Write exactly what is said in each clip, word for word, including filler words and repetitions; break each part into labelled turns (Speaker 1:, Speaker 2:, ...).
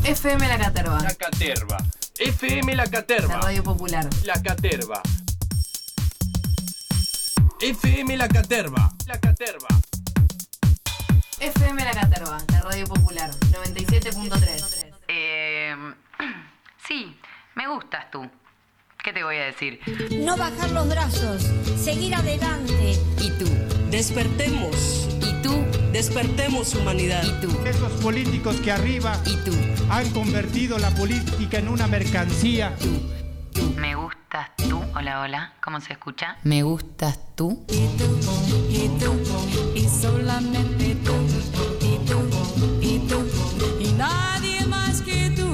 Speaker 1: F M La Caterva.
Speaker 2: La Caterva. F M La Caterva.
Speaker 1: La radio popular.
Speaker 2: La Caterva. F M La Caterva. La Caterva.
Speaker 1: F M La Caterva, la radio popular. noventa y siete punto tres.
Speaker 3: Eh, sí, me gustas tú. ¿Qué te voy a decir?
Speaker 4: No bajar los brazos, seguir adelante.
Speaker 3: ¿Y tú?
Speaker 5: Despertemos.
Speaker 3: ¿Y tú?
Speaker 5: Despertemos, humanidad.
Speaker 3: ¿Y tú?
Speaker 6: Esos políticos que arriba
Speaker 3: ¿Y tú?
Speaker 6: han convertido la política en una mercancía.
Speaker 3: Tú, tú. Me gustas tú. Hola, hola. ¿Cómo se escucha? Me gustas tú.
Speaker 4: Y tú, y tú, y solamente tú. Y tú, y tú, y nadie más que tú.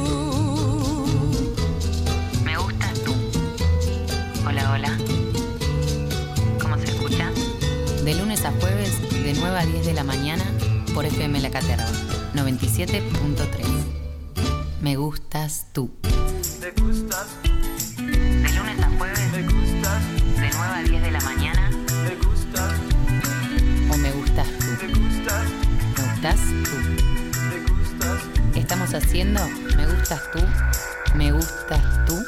Speaker 3: Me gustas tú. Hola, hola. ¿Cómo se escucha? De lunes a jueves, de nueve a diez de la mañana, por F M La Caterva, noventa y siete punto tres. Me gustas tú.
Speaker 7: Me gustas.
Speaker 3: De lunes a jueves,
Speaker 7: Me gustas.
Speaker 3: de nueve a diez de la mañana,
Speaker 7: Me gustas.
Speaker 3: o me gustas tú.
Speaker 7: Me gustas.
Speaker 3: Me gustas tú.
Speaker 7: Me gustas.
Speaker 3: Estamos haciendo Me gustas tú. Me gustas tú.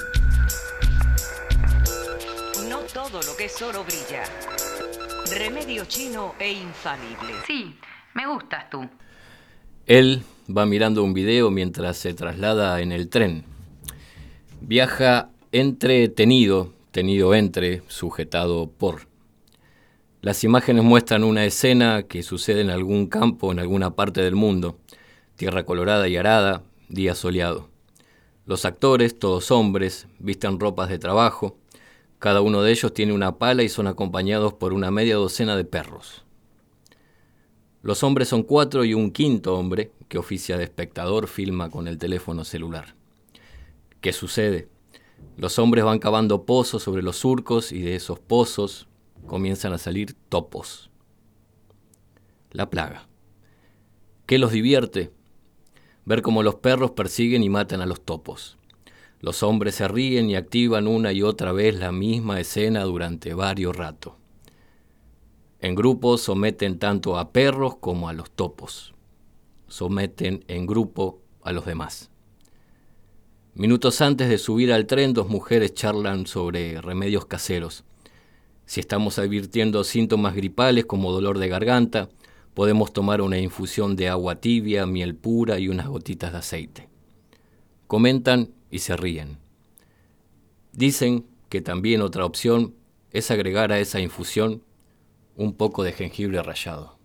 Speaker 5: No todo lo que es oro brilla. Remedio chino e infalible.
Speaker 3: Sí, me gustas tú.
Speaker 8: Él va mirando un video mientras se traslada en el tren. Viaja entretenido, tenido entre, sujetado por. Las imágenes muestran una escena que sucede en algún campo, en alguna parte del mundo. Tierra colorada y arada, día soleado. Los actores, todos hombres, visten ropas de trabajo. Cada uno de ellos tiene una pala y son acompañados por una media docena de perros. Los hombres son cuatro y un quinto hombre, que oficia de espectador, filma con el teléfono celular. ¿Qué sucede? Los hombres van cavando pozos sobre los surcos y de esos pozos comienzan a salir topos. La plaga. ¿Qué los divierte? Ver cómo los perros persiguen y matan a los topos. Los hombres se ríen y activan una y otra vez la misma escena durante varios ratos. En grupo someten tanto a perros como a los topos. Someten en grupo a los demás. Minutos antes de subir al tren, dos mujeres charlan sobre remedios caseros. Si estamos advirtiendo síntomas gripales como dolor de garganta, podemos tomar una infusión de agua tibia, miel pura y unas gotitas de aceite. Comentan y se ríen. Dicen que también otra opción es agregar a esa infusión un poco de jengibre rallado.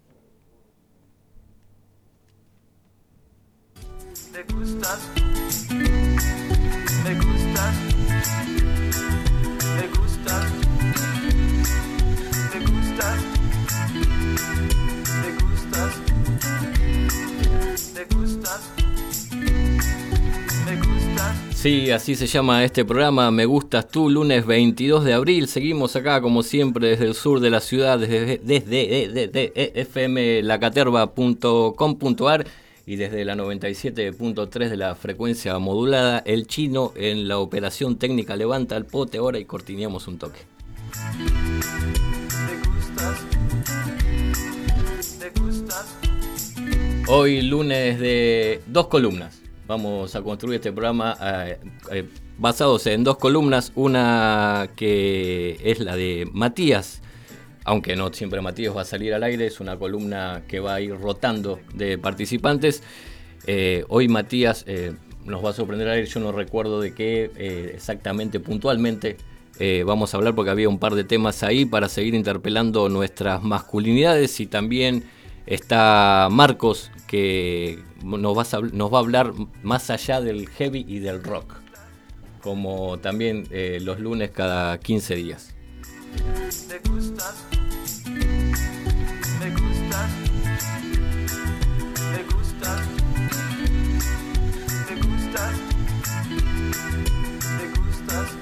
Speaker 7: Me gustas. Me gustas. Me gustas. Me gustas. Me gustas. Me gustas. Me gustas.
Speaker 8: Sí, así se llama este programa, Me Gustas Tú, lunes veintidós de abril. Seguimos acá, como siempre, desde el sur de la ciudad, desde, desde, desde, desde f m la caterva punto com punto a r y desde la noventa y siete punto tres de la frecuencia modulada. El chino en la operación técnica levanta el pote ahora y cortineamos un toque.
Speaker 7: Me gustas. Me gustas.
Speaker 8: Hoy lunes de dos columnas. Vamos a construir este programa eh, eh, basados en dos columnas. Una que es la de Matías, aunque no siempre Matías va a salir al aire, es una columna que va a ir rotando de participantes. Eh, hoy Matías eh, nos va a sorprender al aire, yo no recuerdo de qué eh, exactamente, puntualmente, eh, vamos a hablar porque había un par de temas ahí para seguir interpelando nuestras masculinidades, y también está Marcos, que nos va, a, nos va a hablar más allá del heavy y del rock, como también eh, los lunes cada quince días.
Speaker 7: Me gustas. Me gustas. Me gustas. Me gustas. Me gustas.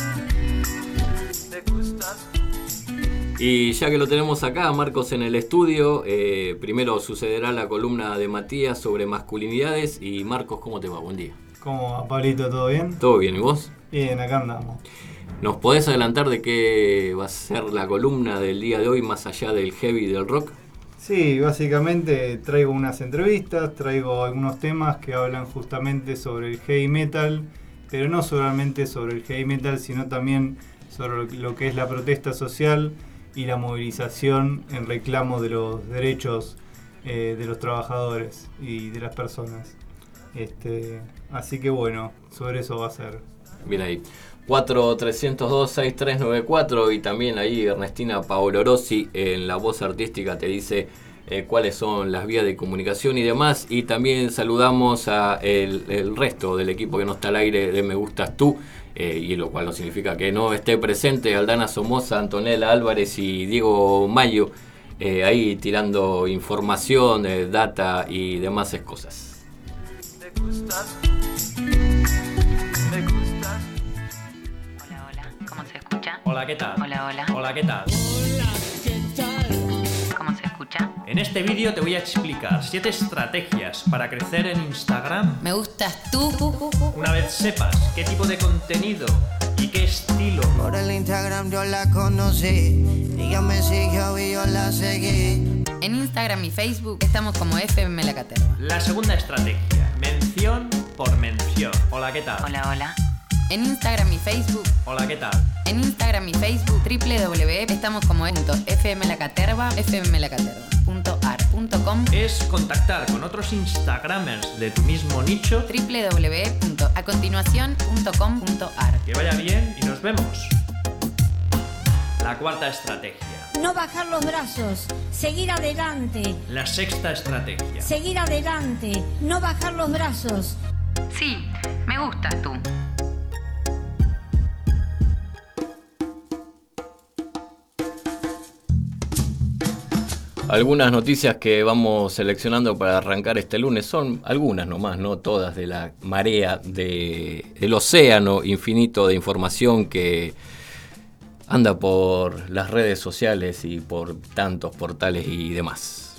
Speaker 7: Me gustas.
Speaker 8: Y ya que lo tenemos acá, Marcos, en el estudio, eh, primero sucederá la columna de Matías sobre masculinidades. Y Marcos, ¿cómo te va? Buen día.
Speaker 9: ¿Cómo va, Pablito? ¿Todo bien?
Speaker 8: ¿Todo bien? ¿Y vos?
Speaker 9: Bien, acá andamos.
Speaker 8: ¿Nos podés adelantar de qué va a ser la columna del día de hoy, más allá del heavy y del rock?
Speaker 9: Sí, básicamente traigo unas entrevistas, traigo algunos temas que hablan justamente sobre el heavy metal, pero no solamente sobre el heavy metal, sino también sobre lo que es la protesta social y la movilización en reclamo de los derechos eh, de los trabajadores y de las personas. Este, así que bueno, sobre eso va a ser.
Speaker 8: Bien ahí. cuatro tres cero dos seis tres nueve cuatro y también ahí Ernestina Paolorosi en la voz artística te dice eh, cuáles son las vías de comunicación y demás. Y también saludamos a el, el resto del equipo que no está al aire de Me Gustas Tú, eh, y lo cual no significa que no esté presente Aldana Somoza, Antonella Álvarez y Diego Mayo, eh, ahí tirando información, eh, data y demás cosas.
Speaker 7: Me gustas tú, me gustas.
Speaker 3: Hola, hola, ¿cómo se escucha?
Speaker 10: Hola, ¿qué tal?
Speaker 3: Hola, hola.
Speaker 10: Hola, ¿qué tal?
Speaker 3: ¿Cómo se escucha?
Speaker 10: En este vídeo te voy a explicar siete estrategias para crecer en Instagram.
Speaker 3: Me gustas tú.
Speaker 10: Una vez sepas qué tipo de contenido y qué estilo.
Speaker 11: Por el Instagram yo la conocí, ella me siguió y yo la seguí.
Speaker 3: En Instagram y Facebook estamos como F M La Caterva.
Speaker 10: La segunda estrategia, mención por mención. Hola, ¿qué tal?
Speaker 3: Hola, hola. En Instagram y Facebook.
Speaker 10: Hola, ¿qué tal?
Speaker 3: En Instagram y Facebook, doble u doble u doble u estamos como fmlacaterva, fmlacaterva punto ar punto com.
Speaker 10: Es contactar con otros Instagramers de tu mismo nicho.
Speaker 3: doble u doble u doble u punto a continuación punto com punto ar.
Speaker 10: Que vaya bien y nos vemos. La cuarta estrategia.
Speaker 12: No bajar los brazos, seguir adelante.
Speaker 10: La sexta estrategia.
Speaker 12: Seguir adelante, no bajar los brazos.
Speaker 3: Sí, me gustas tú.
Speaker 8: Algunas noticias que vamos seleccionando para arrancar este lunes son algunas nomás, no todas, de la marea de, del océano infinito de información que anda por las redes sociales y por tantos portales y demás.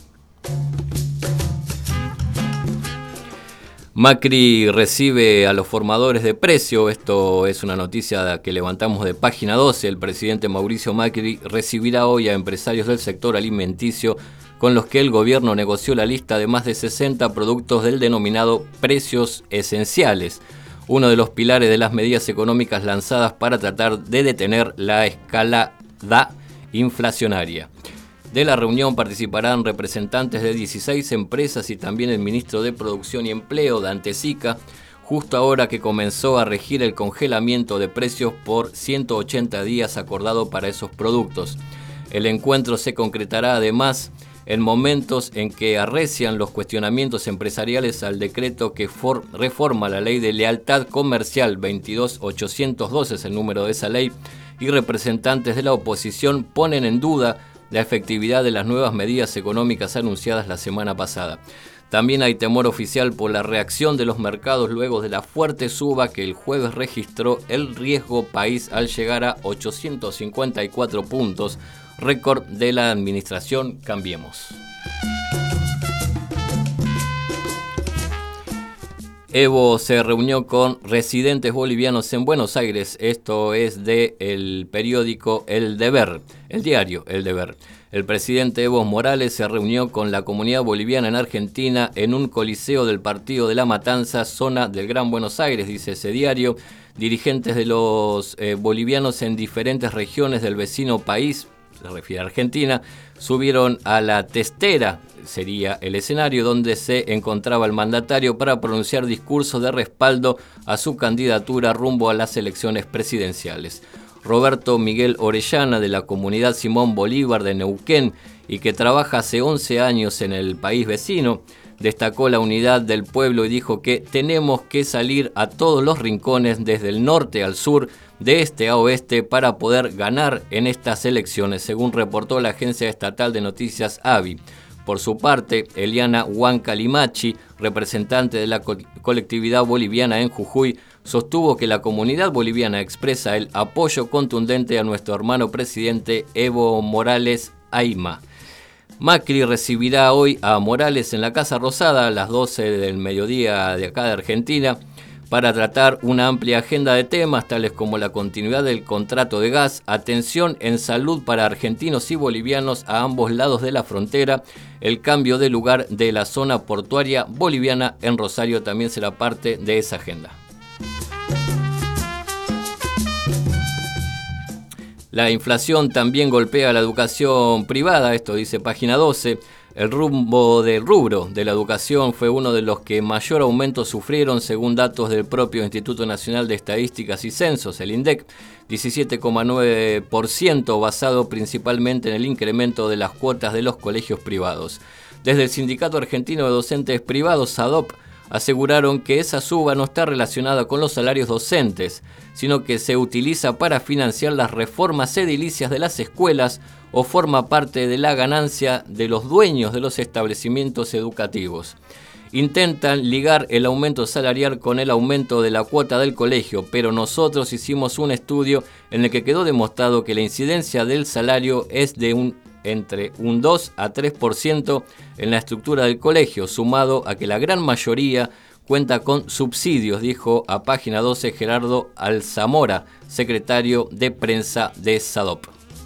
Speaker 8: Macri recibe a los formadores de precio. Esto es una noticia que levantamos de Página doce. El presidente Mauricio Macri recibirá hoy a empresarios del sector alimenticio con los que el gobierno negoció la lista de más de sesenta productos del denominado precios esenciales, uno de los pilares de las medidas económicas lanzadas para tratar de detener la escalada inflacionaria. De la reunión participarán representantes de dieciséis empresas y también el ministro de Producción y Empleo, Dante Sica, justo ahora que comenzó a regir el congelamiento de precios por ciento ochenta días acordado para esos productos. El encuentro se concretará además en momentos en que arrecian los cuestionamientos empresariales al decreto que for- reforma la Ley de Lealtad Comercial veintidós mil ochocientos doce, es el número de esa ley, y representantes de la oposición ponen en duda la efectividad de las nuevas medidas económicas anunciadas la semana pasada. También hay temor oficial por la reacción de los mercados luego de la fuerte suba que el jueves registró el riesgo país al llegar a ochocientos cincuenta y cuatro puntos, récord de la administración Cambiemos. Evo se reunió con residentes bolivianos en Buenos Aires. Esto es del periódico El Deber, el diario El Deber. El presidente Evo Morales se reunió con la comunidad boliviana en Argentina en un coliseo del Partido de la Matanza, zona del Gran Buenos Aires, dice ese diario. Dirigentes de los eh, bolivianos en diferentes regiones del vecino país, se refiere a Argentina, subieron a la testera, sería el escenario donde se encontraba el mandatario para pronunciar discursos de respaldo a su candidatura rumbo a las elecciones presidenciales. Roberto Miguel Orellana, de la comunidad Simón Bolívar de Neuquén y que trabaja hace once años en el país vecino, destacó la unidad del pueblo y dijo que tenemos que salir a todos los rincones desde el norte al sur, de este a oeste, para poder ganar en estas elecciones, según reportó la agencia estatal de noticias A B I. Por su parte, Eliana Huancalimachi, representante de la co- colectividad boliviana en Jujuy, sostuvo que la comunidad boliviana expresa el apoyo contundente a nuestro hermano presidente Evo Morales Ayma. Macri recibirá hoy a Morales en la Casa Rosada a las doce del mediodía de acá de Argentina para tratar una amplia agenda de temas tales como la continuidad del contrato de gas, atención en salud para argentinos y bolivianos a ambos lados de la frontera, el cambio de lugar de la zona portuaria boliviana en Rosario también será parte de esa agenda. La inflación también golpea a la educación privada, esto dice página doce. El rumbo del rubro de la educación fue uno de los que mayor aumento sufrieron según datos del propio Instituto Nacional de Estadísticas y Censos, el INDEC, diecisiete coma nueve por ciento basado principalmente en el incremento de las cuotas de los colegios privados. Desde el Sindicato Argentino de Docentes Privados, SADOP, aseguraron que esa suba no está relacionada con los salarios docentes, sino que se utiliza para financiar las reformas edilicias de las escuelas o forma parte de la ganancia de los dueños de los establecimientos educativos. Intentan ligar el aumento salarial con el aumento de la cuota del colegio, pero nosotros hicimos un estudio en el que quedó demostrado que la incidencia del salario es de un entre un dos a tres por ciento en la estructura del colegio, sumado a que la gran mayoría cuenta con subsidios, dijo a página doce Gerardo Alzamora, secretario de prensa de SADOP.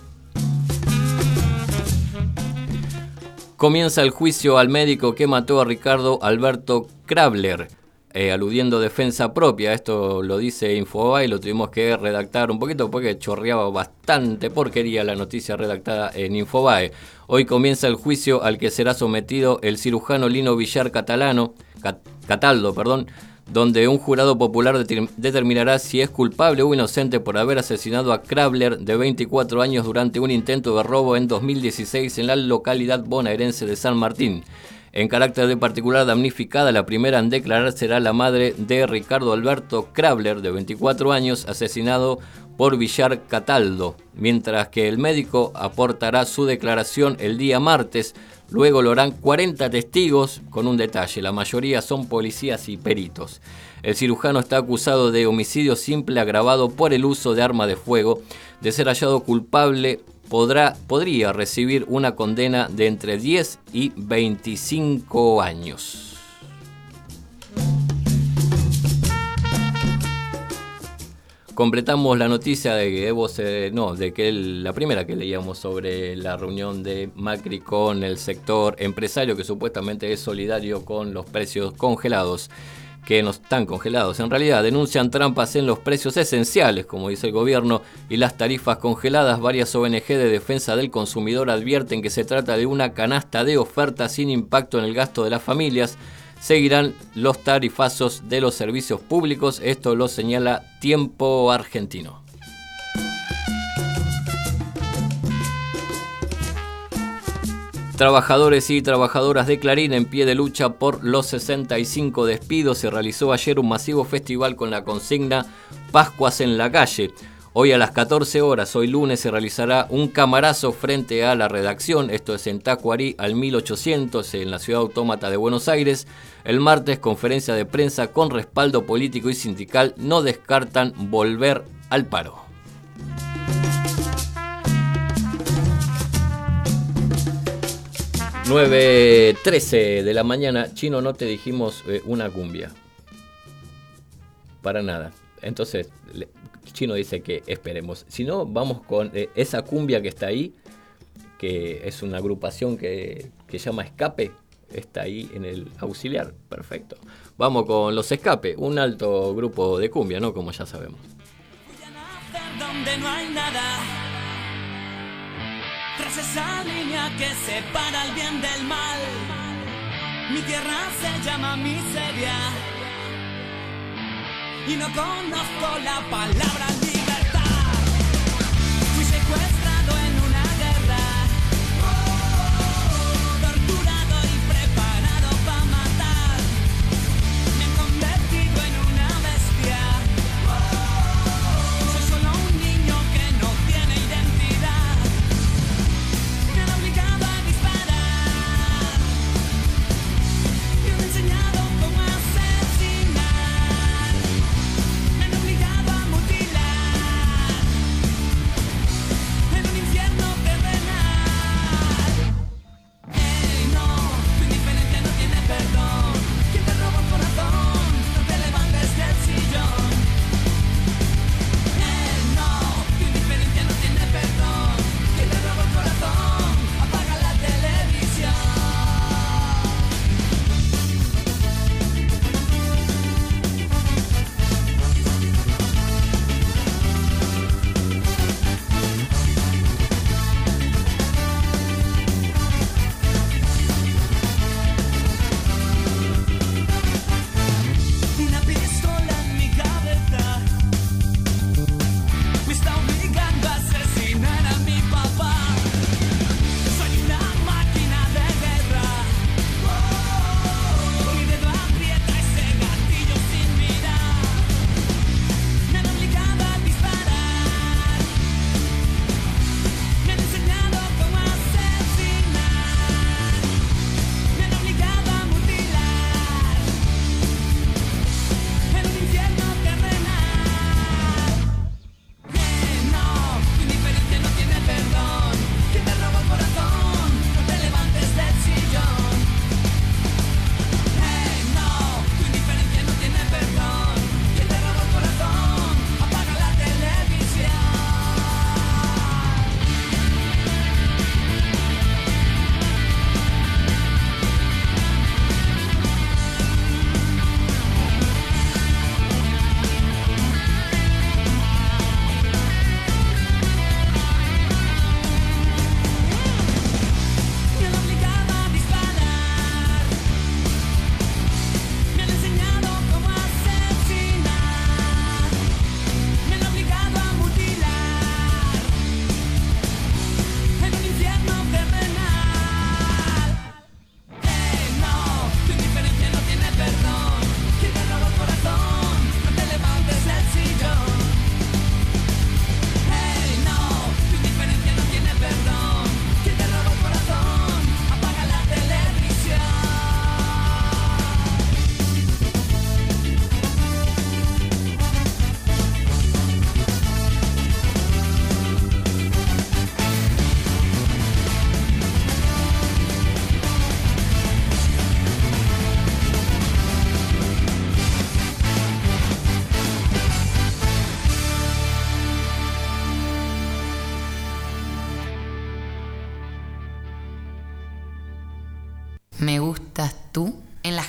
Speaker 8: Comienza el juicio al médico que mató a Ricardo Alberto Krabler, eh, aludiendo defensa propia. Esto lo dice Infobae, lo tuvimos que redactar un poquito porque chorreaba bastante porquería la noticia redactada en Infobae. Hoy comienza el juicio al que será sometido el cirujano Lino Villar Catalano, Cat, Cataldo, perdón, donde un jurado popular de, determinará si es culpable o inocente por haber asesinado a Krabler, de veinticuatro años, durante un intento de robo en dos mil dieciséis en la localidad bonaerense de San Martín. En carácter de particular damnificada, la primera en declarar será la madre de Ricardo Alberto Krabler, de veinticuatro años, asesinado por Villar Cataldo, mientras que el médico aportará su declaración el día martes. Luego lo harán cuarenta testigos, con un detalle: la mayoría son policías y peritos. El cirujano está acusado de homicidio simple agravado por el uso de arma de fuego. De ser hallado culpable, podrá, podría recibir una condena de entre diez y veinticinco años. Completamos la noticia de que Evo se, no, de que el, la primera que leíamos sobre la reunión de Macri con el sector empresario, que supuestamente es solidario con los precios congelados, que no están congelados. En realidad denuncian trampas en los precios esenciales, como dice el gobierno, y las tarifas congeladas. Varias O N G de defensa del consumidor advierten que se trata de una canasta de ofertas sin impacto en el gasto de las familias. Seguirán los tarifazos de los servicios públicos, esto lo señala Tiempo Argentino. Trabajadores y trabajadoras de Clarín en pie de lucha por los sesenta y cinco despidos. Se realizó ayer un masivo festival con la consigna Pascuas en la calle. Hoy a las catorce horas, hoy lunes, se realizará un camarazo frente a la redacción. Esto es en Tacuarí al mil ochocientos, en la ciudad autómata de Buenos Aires. El martes, conferencia de prensa con respaldo político y sindical. No descartan volver al paro. nueve trece de la mañana. Chino, no te dijimos eh, una cumbia. Para nada. Entonces, le, Chino dice que esperemos. Si no, vamos con eh, esa cumbia que está ahí, que es una agrupación que, que llama Escape. Está ahí en el auxiliar. Perfecto. Vamos con los Escape, un alto grupo de cumbia, ¿no? Como ya sabemos.
Speaker 13: Donde no hay nada, tras esa línea que separa el bien del mal, mi tierra se llama miseria y no conozco la palabra libertad. Fui secuestrado en una guerra, torturado y preparado para matar. Me he convertido en una bestia. Soy solo un niño que no tiene identidad. Me han obligado a disparar y me han enseñado cómo asesinar. Me han obligado a mutilar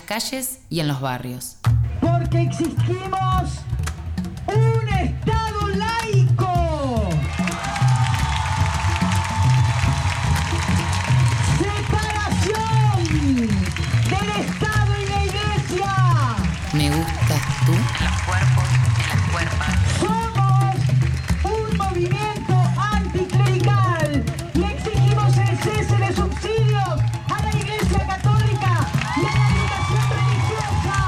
Speaker 3: calles y en los barrios.
Speaker 14: Porque exigimos un Estado laico. Separación del Estado y la Iglesia.
Speaker 3: Me gustas tú. En los cuerpos, en las cuerpas.
Speaker 14: Somos un movimiento anticlerical y exigimos el cese de subsidios a la Iglesia Católica y a la educación religiosa.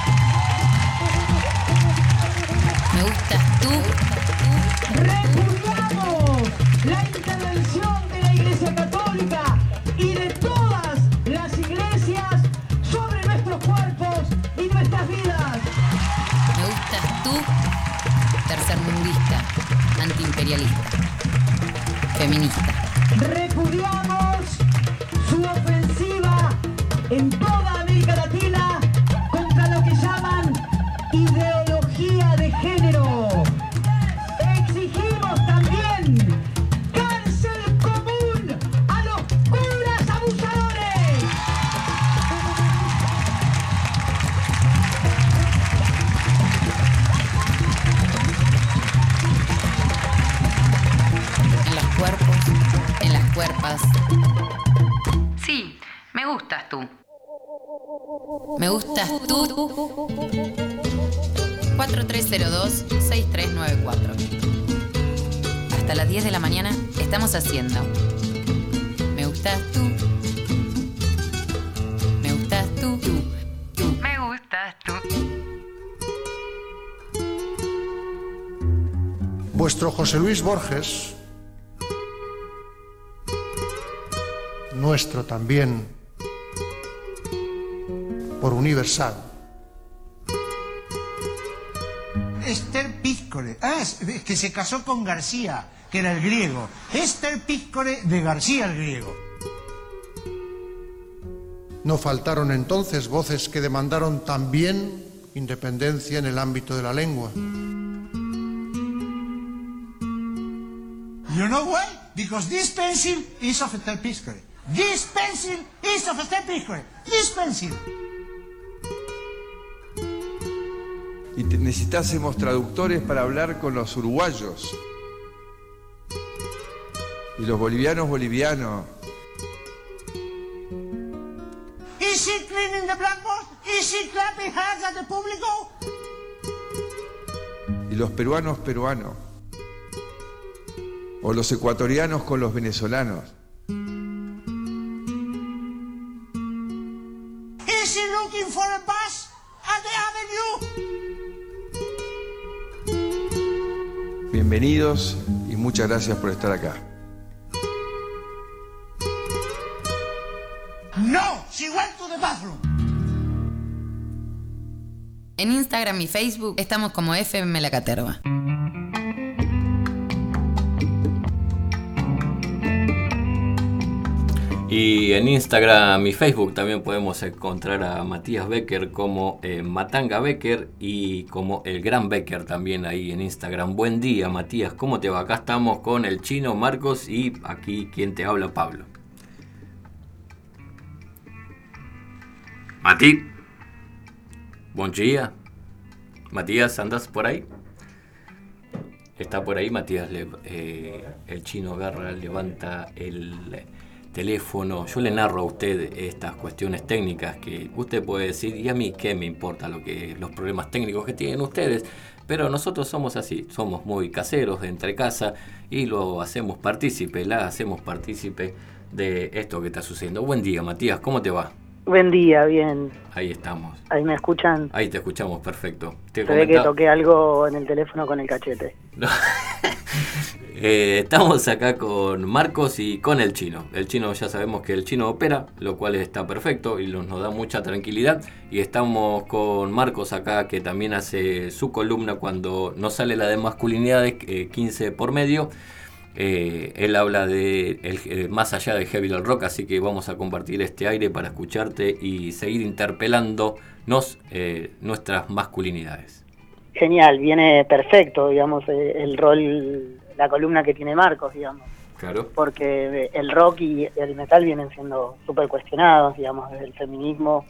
Speaker 3: Me gustas tú.
Speaker 14: Repudiamos la intervención de la Iglesia Católica y de todas las iglesias sobre nuestros cuerpos y nuestras vidas.
Speaker 3: Me gustas tú. Tercermundista, antiimperialista, feminista.
Speaker 14: Repudiamos su ofensiva en toda América Latina contra lo que llaman ideología de género. Exigimos también cárcel común a los curas abusadores.
Speaker 3: En los cuerpos, en las cuerpas. Sí, me gustas tú. Me gustas tú. cuatro tres cero dos, seis tres nueve cuatro. Hasta las diez de la mañana estamos haciendo Me gustas tú. Me gustas tú. Tú. Tú. Me gustas tú.
Speaker 15: Vuestro José Luis Borges, nuestro también, por Universal.
Speaker 16: Esther Píscore. Ah, es que se casó con García, que era el griego. Esther Píscore de García el griego.
Speaker 15: No faltaron entonces voces que demandaron también independencia en el ámbito de la lengua.
Speaker 16: You know why? Because this pencil is of Esther Píscore. This pencil is of Esther Píscore. This pencil.
Speaker 17: Y te- necesitásemos traductores para hablar con los uruguayos. Y los bolivianos bolivianos.
Speaker 16: Is he cleaning the blackboard? Is he clapping hands at the público?
Speaker 17: Y los peruanos peruanos. O los ecuatorianos con los venezolanos.
Speaker 16: Is he looking for a bus at the avenue?
Speaker 17: Bienvenidos y muchas gracias por estar acá.
Speaker 16: No, she went to the bathroom.
Speaker 3: En Instagram y Facebook estamos como F M La Caterva.
Speaker 8: Y en Instagram y Facebook también podemos encontrar a Matías Becker como eh, Matanga Becker y como el Gran Becker también ahí en Instagram. Buen día, Matías, ¿cómo te va? Acá estamos con el Chino, Marcos y aquí quien te habla, Pablo. Mati. Buen día. Matías, ¿andas por ahí? Está por ahí, Matías. Le, eh, el Chino agarra, levanta el teléfono. Yo le narro a usted estas cuestiones técnicas que usted puede decir, y a mí qué me importa lo que los problemas técnicos que tienen ustedes, pero nosotros somos así, somos muy caseros de entre casa y lo hacemos partícipe, la hacemos partícipe de esto que está sucediendo. Buen día, Matías, ¿cómo te va?
Speaker 18: Buen día, bien.
Speaker 8: Ahí estamos.
Speaker 18: Ahí me escuchan.
Speaker 8: Ahí te escuchamos, perfecto. Te
Speaker 18: Se ve que toqué algo en el teléfono con el cachete.
Speaker 8: No. eh, estamos acá con Marcos y con el Chino. El Chino, ya sabemos que el Chino opera, lo cual está perfecto y nos, nos da mucha tranquilidad. Y estamos con Marcos acá, que también hace su columna cuando no sale la de masculinidades, eh, quince por medio. Eh, él habla de el, eh, más allá de heavy del rock, así que vamos a compartir este aire para escucharte y seguir interpelándonos eh, nuestras masculinidades.
Speaker 18: Genial, viene perfecto, digamos, eh, el rol, la columna que tiene Marcos, digamos.
Speaker 8: Claro.
Speaker 18: Porque el rock y el metal vienen siendo súper cuestionados, digamos, desde el feminismo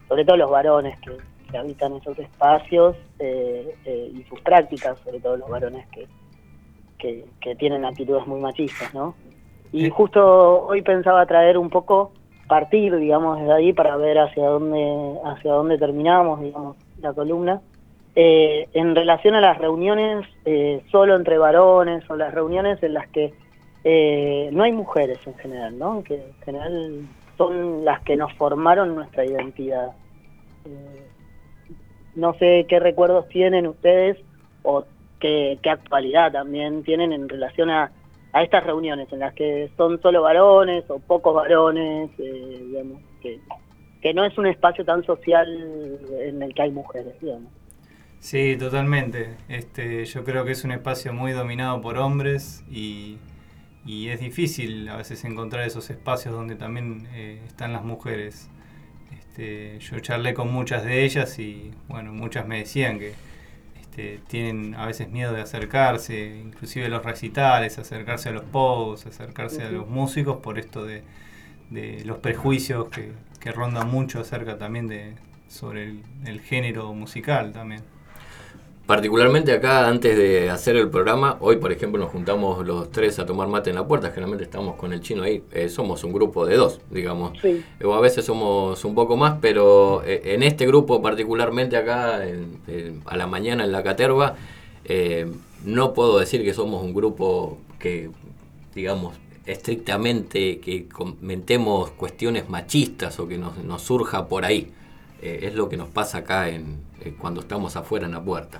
Speaker 18: sobre todo los varones que, que habitan esos espacios eh, eh, y sus prácticas, sobre todo los varones que, que, que tienen actitudes muy machistas, ¿no? Y justo hoy pensaba traer un poco, partir, digamos, desde ahí para ver hacia dónde, hacia dónde terminamos, digamos, la columna. Eh, en relación a las reuniones eh, solo entre varones o las reuniones en las que eh, no hay mujeres en general, ¿no? Que en general son las que nos formaron nuestra identidad. Eh, no sé qué recuerdos tienen ustedes o qué, qué actualidad también tienen en relación a, a estas reuniones en las que son solo varones o pocos varones, eh, digamos, que, que no es un espacio tan social en el que hay mujeres, digamos.
Speaker 9: Sí, totalmente. Este, yo creo que es un espacio muy dominado por hombres y, y es difícil a veces encontrar esos espacios donde también eh, están las mujeres. Este, yo charlé con muchas de ellas y bueno, muchas me decían que este, tienen a veces miedo de acercarse, inclusive a los recitales, acercarse a los pogos, acercarse a los músicos por esto de, de los prejuicios que, que rondan mucho acerca también de sobre el, el género musical también.
Speaker 8: Particularmente acá, antes de hacer el programa, hoy por ejemplo nos juntamos los tres a tomar mate en la puerta, generalmente estamos con el chino ahí, eh, somos un grupo de dos, digamos, sí. O a veces somos un poco más, pero eh, en este grupo particularmente acá, en, en, a la mañana en la Caterva, eh, no puedo decir que somos un grupo que, digamos, estrictamente que comentemos cuestiones machistas o que nos, nos surja por ahí, eh, es lo que nos pasa acá en, eh, cuando estamos afuera en la puerta.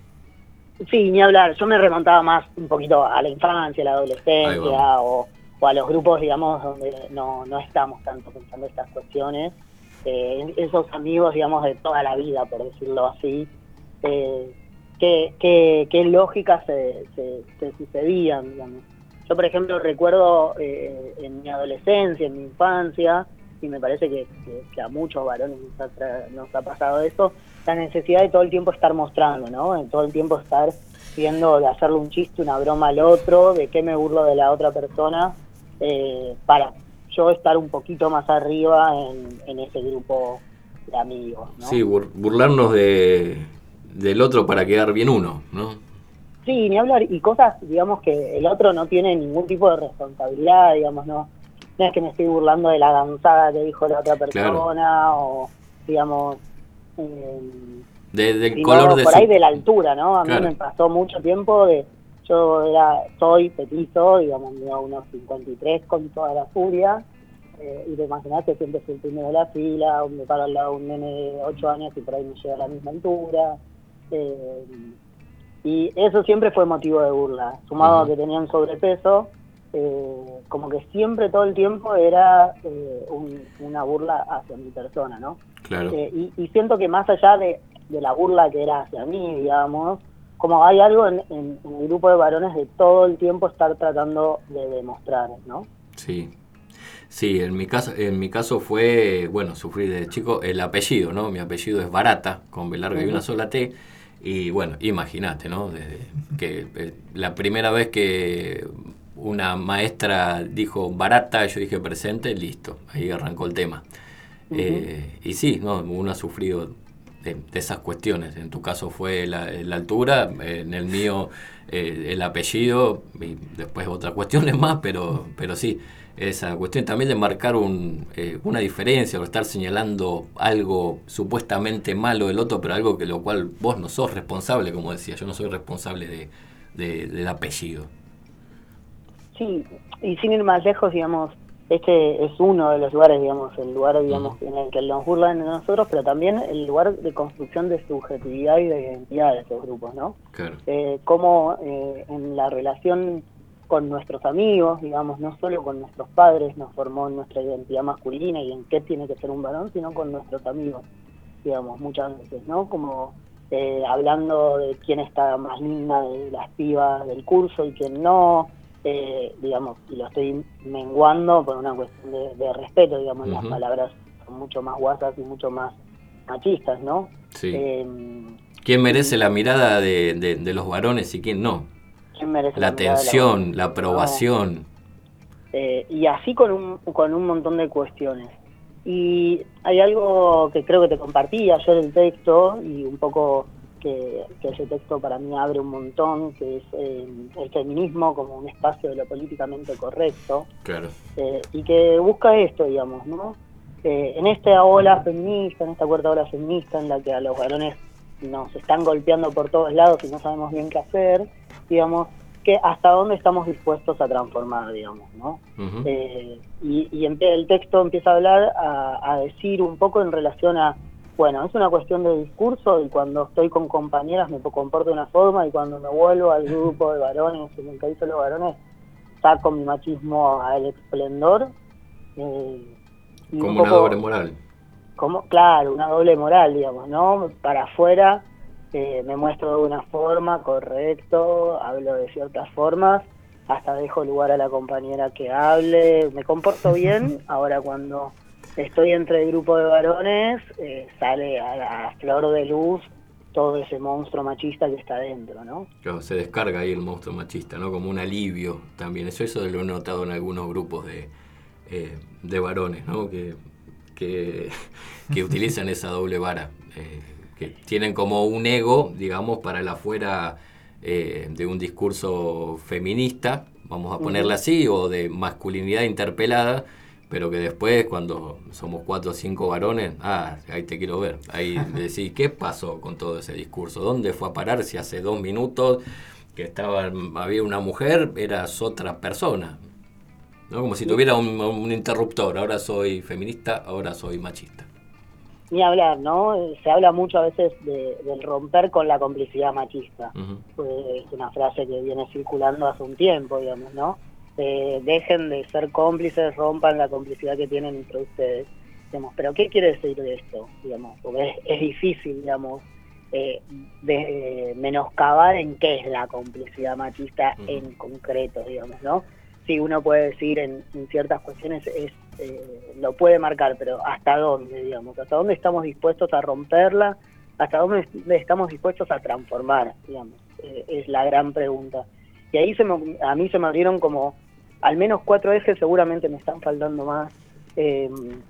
Speaker 18: Sí, ni hablar. Yo me remontaba más un poquito a la infancia, a la adolescencia o, o a los grupos, digamos, donde no, no estamos tanto pensando estas cuestiones. Eh, esos amigos, digamos, de toda la vida, por decirlo así, eh, qué, qué, qué lógicas se, se, se sucedían, digamos. Yo, por ejemplo, recuerdo eh, en mi adolescencia, en mi infancia, y me parece que, que, que a muchos varones nos ha, nos ha pasado eso, la necesidad de todo el tiempo estar mostrando, ¿no? De todo el tiempo estar viendo, de hacerle un chiste, una broma al otro, de qué me burlo de la otra persona, eh, para yo estar un poquito más arriba en, en ese grupo de amigos, ¿no?
Speaker 8: Sí, bur burlarnos de del otro para quedar bien uno, ¿no?
Speaker 18: Sí, ni hablar, y cosas, digamos, que el otro no tiene ningún tipo de responsabilidad, digamos, no, no es que me estoy burlando de la danzada que dijo la otra persona, claro. O, digamos, eh,
Speaker 8: de, del color de
Speaker 18: por
Speaker 8: su...
Speaker 18: ahí de la altura, ¿no? A
Speaker 8: claro.
Speaker 18: mí me pasó mucho tiempo de, yo era, soy petizo, digamos, mido unos cincuenta y tres con toda la furia, eh, y te imaginás que siempre soy el primero de la fila, me paro al lado de un nene de ocho años y por ahí me llega a la misma altura, eh, y eso siempre fue motivo de burla, sumado uh-huh. a que tenían sobrepeso, eh, como que siempre todo el tiempo era eh, un, una burla hacia mi persona, ¿no?
Speaker 8: Claro.
Speaker 18: Eh, y, y siento que más allá de, de la burla que era hacia mí, digamos, como hay algo en, en, en el grupo de varones de todo el tiempo estar tratando de demostrar, ¿no?
Speaker 8: Sí. Sí, en mi caso, en mi caso fue, bueno, sufrí de chico el apellido, ¿no? Mi apellido es Barata, con B larga uh-huh. y una sola T. Y bueno, imagínate, ¿no? Desde que eh, la primera vez que una maestra dijo Barata, yo dije presente, listo, ahí arrancó el tema. Uh-huh. eh, y sí, no, uno ha sufrido de, de esas cuestiones. En tu caso fue la, la altura, en el mío eh, el apellido, y después otras cuestiones más, pero, pero sí, esa cuestión también de marcar un, eh, una diferencia o estar señalando algo supuestamente malo del otro, pero algo que lo cual vos no sos responsable, como decía, yo no soy responsable de, de, del apellido.
Speaker 18: Sí, y sin ir más lejos, digamos, este es uno de los lugares, digamos, el lugar, digamos, uh-huh. en el que nos burlan de nosotros, pero también el lugar de construcción de subjetividad y de identidad de esos grupos, ¿no?
Speaker 8: Claro.
Speaker 18: Eh, cómo eh, en la relación con nuestros amigos, digamos, no solo con nuestros padres nos formó nuestra identidad masculina y en qué tiene que ser un varón, sino con nuestros amigos, digamos, muchas veces, ¿no? Como eh, hablando de quién está más linda de las pibas del curso y quién no, eh, digamos, y lo estoy menguando por una cuestión de, de respeto, digamos, uh-huh. las palabras son mucho más guasas y mucho más machistas, ¿no?
Speaker 8: Sí.
Speaker 18: Eh,
Speaker 8: ¿Quién merece la mirada de, de, de los varones y quién no? La, la atención, la, la aprobación.
Speaker 18: No. Eh, y así con un, con un montón de cuestiones. Y hay algo que creo que te compartí ayer el texto, y un poco que, que ese texto para mí abre un montón, que es eh, el feminismo como un espacio de lo políticamente correcto.
Speaker 8: Claro.
Speaker 18: Eh, y que busca esto, digamos, ¿no? Eh, en esta ola feminista, en esta cuarta ola feminista en la que a los varones nos están golpeando por todos lados y no sabemos bien qué hacer, digamos, que hasta dónde estamos dispuestos a transformar, digamos, ¿no?
Speaker 8: Uh-huh.
Speaker 18: Eh, y y empie- el texto empieza a hablar, a, a decir un poco en relación a, bueno, es una cuestión de discurso, y cuando estoy con compañeras me comporto de una forma, y cuando me vuelvo al grupo de varones, en el que dicen los varones, saco mi machismo al esplendor. Eh, y
Speaker 8: Como
Speaker 18: un
Speaker 8: una
Speaker 18: poco-
Speaker 8: doble moral.
Speaker 18: como, claro, una doble moral, digamos, ¿no? Para afuera eh, me muestro de una forma, correcto, hablo de ciertas formas, hasta dejo lugar a la compañera que hable, me comporto bien. Ahora cuando estoy entre el grupo de varones, eh, sale a la flor de luz todo ese monstruo machista que está dentro, ¿no?
Speaker 8: Claro, se descarga ahí el monstruo machista, ¿no? Como un alivio también. Eso, eso lo he notado en algunos grupos de, eh, de varones, ¿no? Que, que, que utilizan esa doble vara. Eh, que tienen como un ego, digamos, para el afuera eh, de un discurso feminista, vamos a ponerla así, o de masculinidad interpelada, pero que después, cuando somos cuatro o cinco varones, ah, ahí te quiero ver. Ahí decís, ¿qué pasó con todo ese discurso? ¿Dónde fue a parar si hace dos minutos que estaba había una mujer, eras otra persona? ¿No? Como si tuviera un, un interruptor. Ahora soy feminista, ahora soy machista.
Speaker 18: Ni hablar, ¿no? Se habla mucho a veces de, del romper con la complicidad machista.
Speaker 8: Uh-huh.
Speaker 18: Pues es una frase que viene circulando hace un tiempo, digamos, ¿no? Eh, dejen de ser cómplices, rompan la complicidad que tienen entre ustedes. Digamos, pero ¿qué quiere decir de esto? Digamos, porque es, es difícil, digamos, eh, de eh, menoscabar en qué es la complicidad machista uh-huh. en concreto, digamos, ¿no? Sí, uno puede decir en, en ciertas cuestiones es eh, lo puede marcar, pero ¿hasta dónde, digamos? ¿Hasta dónde estamos dispuestos a romperla? ¿Hasta dónde estamos dispuestos a transformar, digamos? Eh, es la gran pregunta. Y ahí se me, a mí se me abrieron como al menos cuatro ejes, seguramente me están faltando más, eh,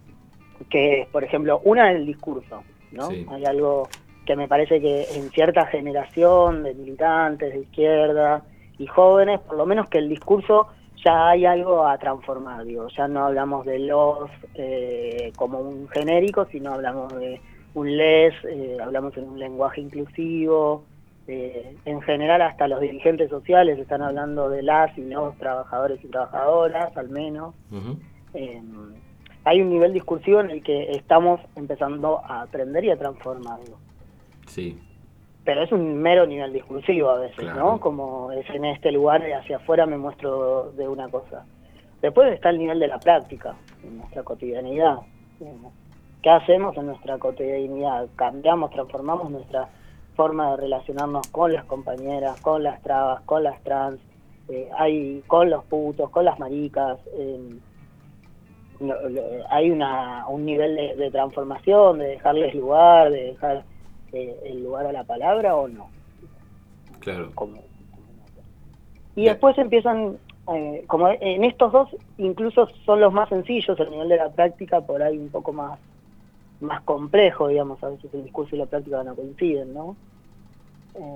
Speaker 18: que por ejemplo, una es el discurso, ¿no? Sí. Hay algo que me parece que en cierta generación de militantes de izquierda y jóvenes, por lo menos que el discurso ya hay algo a transformar, digo, ya no hablamos de los eh, como un genérico, sino hablamos de un les, eh, hablamos en un lenguaje inclusivo, eh, en general hasta los dirigentes sociales están hablando de las y los trabajadores y trabajadoras, al menos. Uh-huh. Eh, hay un nivel discursivo en el que estamos empezando a aprender y a transformarlo.
Speaker 8: Sí.
Speaker 18: Pero es un mero nivel discursivo a veces, claro. ¿no? Como es en este lugar, hacia afuera me muestro de una cosa. Después está el nivel de la práctica, en nuestra cotidianidad. ¿Qué hacemos en nuestra cotidianidad? Cambiamos, transformamos nuestra forma de relacionarnos con las compañeras, con las trabas, con las trans, eh, hay con los putos, con las maricas. Eh, lo, lo, hay una un nivel de, de transformación, de dejarles lugar, de dejar eh, el lugar a la palabra o no.
Speaker 8: Claro.
Speaker 18: Como, y después empiezan, eh, como en estos dos, incluso son los más sencillos, el nivel de la práctica por ahí un poco más más complejo, digamos, a veces el discurso y la práctica no coinciden, ¿no? Eh,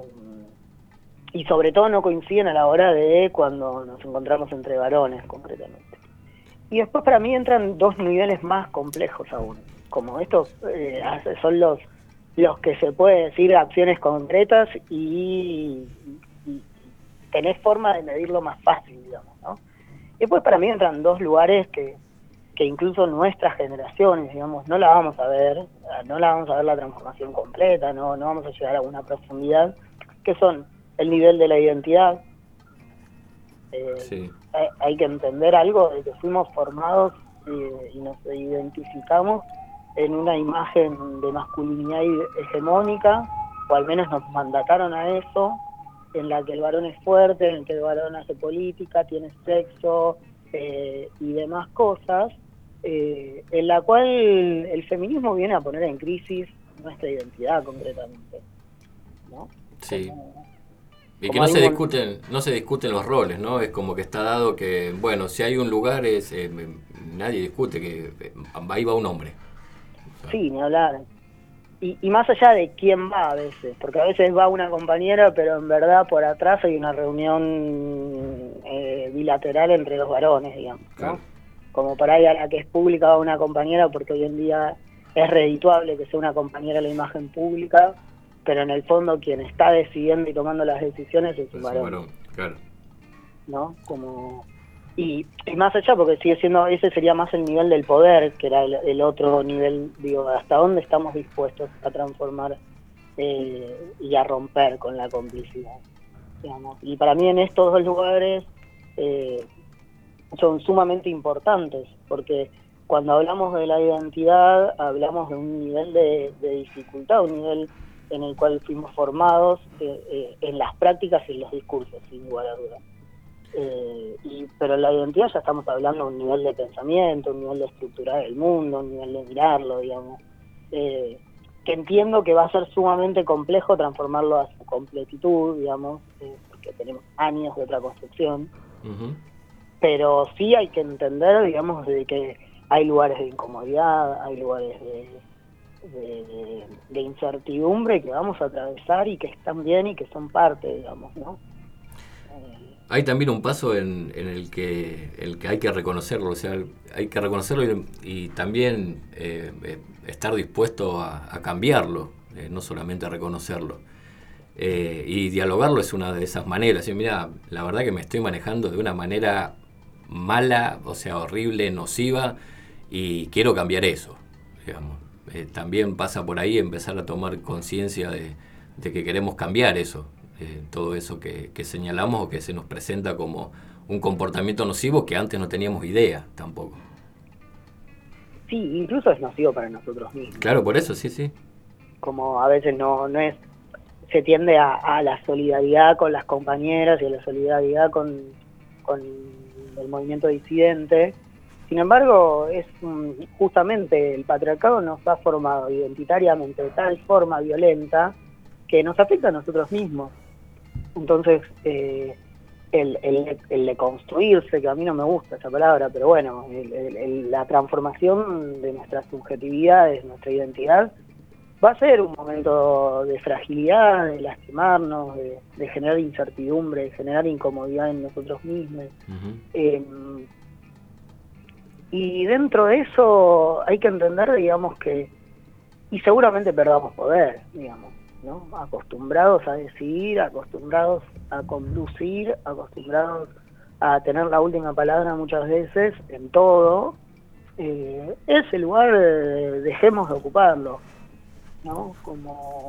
Speaker 18: y sobre todo no coinciden a la hora de cuando nos encontramos entre varones, concretamente. Y después para mí entran dos niveles más complejos aún, como estos eh, son los los que se puede decir acciones concretas y, y tenés forma de medirlo más fácil, digamos, ¿no? Y después para mí entran dos lugares que que incluso nuestras generaciones, digamos, no la vamos a ver, no la vamos a ver la transformación completa, no no vamos a llegar a una profundidad, que son el nivel de la identidad. Eh, sí. hay, hay que entender algo de que fuimos formados eh, y nos identificamos en una imagen de masculinidad hegemónica, o al menos nos mandataron a eso, en la que el varón es fuerte, en el que el varón hace política, tiene sexo eh, y demás cosas, Eh, en la cual el feminismo viene a poner en crisis nuestra identidad concretamente, ¿no?
Speaker 8: Sí.
Speaker 18: Como,
Speaker 8: Y que no se discuten, no se discuten los roles, ¿no? Es como que está dado que, bueno, si hay un lugar, es eh, nadie discute que eh, ahí va un hombre.
Speaker 18: Sí, ni hablar. Y, y más allá de quién va a veces, porque a veces va una compañera, pero en verdad por atrás hay una reunión eh, bilateral entre los varones, digamos, ¿no?
Speaker 8: Claro.
Speaker 18: Como por ahí a la que es pública va una compañera, porque hoy en día es redituable que sea una compañera la imagen pública, pero en el fondo quien está decidiendo y tomando las decisiones es un varón.
Speaker 8: Varón, claro.
Speaker 18: ¿No? Como y, y más allá, porque sigue siendo, ese sería más el nivel del poder, que era el, el otro nivel, digo, hasta dónde estamos dispuestos a transformar eh, y a romper con la complicidad, digamos. Y para mí en estos dos lugares eh, son sumamente importantes, porque cuando hablamos de la identidad hablamos de un nivel de, de dificultad, un nivel en el cual fuimos formados eh, eh, en las prácticas y en los discursos, sin lugar a dudas. Eh, y, pero la identidad ya estamos hablando de un nivel de pensamiento, un nivel de estructurar el mundo, un nivel de mirarlo, digamos, eh, que entiendo que va a ser sumamente complejo transformarlo a su completitud, digamos, eh, porque tenemos años de otra construcción,
Speaker 8: Uh-huh.
Speaker 18: pero sí hay que entender, digamos, de que hay lugares de incomodidad, hay lugares de De, de incertidumbre que vamos a atravesar y que están bien y que son parte, digamos, ¿no? Eh,
Speaker 8: Hay también un paso en, en el que el que hay que reconocerlo, o sea, hay que reconocerlo y, y también eh, eh, estar dispuesto a, a cambiarlo, eh, no solamente a reconocerlo. Eh, y dialogarlo es una de esas maneras. Y mira, la verdad que me estoy manejando de una manera mala, o sea, horrible, nociva, y quiero cambiar eso, digamos. Eh, también pasa por ahí empezar a tomar conciencia de, de que queremos cambiar eso, eh, todo eso que, que señalamos o que se nos presenta como un comportamiento nocivo que antes no teníamos idea tampoco.
Speaker 18: sí, incluso es nocivo para nosotros mismos.
Speaker 8: Claro, por eso, sí, sí.
Speaker 18: Como a veces no, no es, se tiende a, a la solidaridad con las compañeras y a la solidaridad con, con el movimiento disidente. Sin embargo, es justamente el patriarcado nos ha formado identitariamente de tal forma violenta que nos afecta a nosotros mismos. Entonces, eh, el, el, el de construirse, que a mí no me gusta esa palabra, pero bueno, el, el, el, la transformación de nuestra subjetividad, de nuestra identidad, va a ser un momento de fragilidad, de lastimarnos, de, de generar incertidumbre, de generar incomodidad en nosotros mismos. Uh-huh. Eh, Y dentro de eso hay que entender, digamos, que, y seguramente perdamos poder, digamos, ¿no? Acostumbrados a decidir, acostumbrados a conducir, acostumbrados a tener la última palabra muchas veces en todo, eh, ese lugar eh, dejemos de ocuparlo, ¿no? Como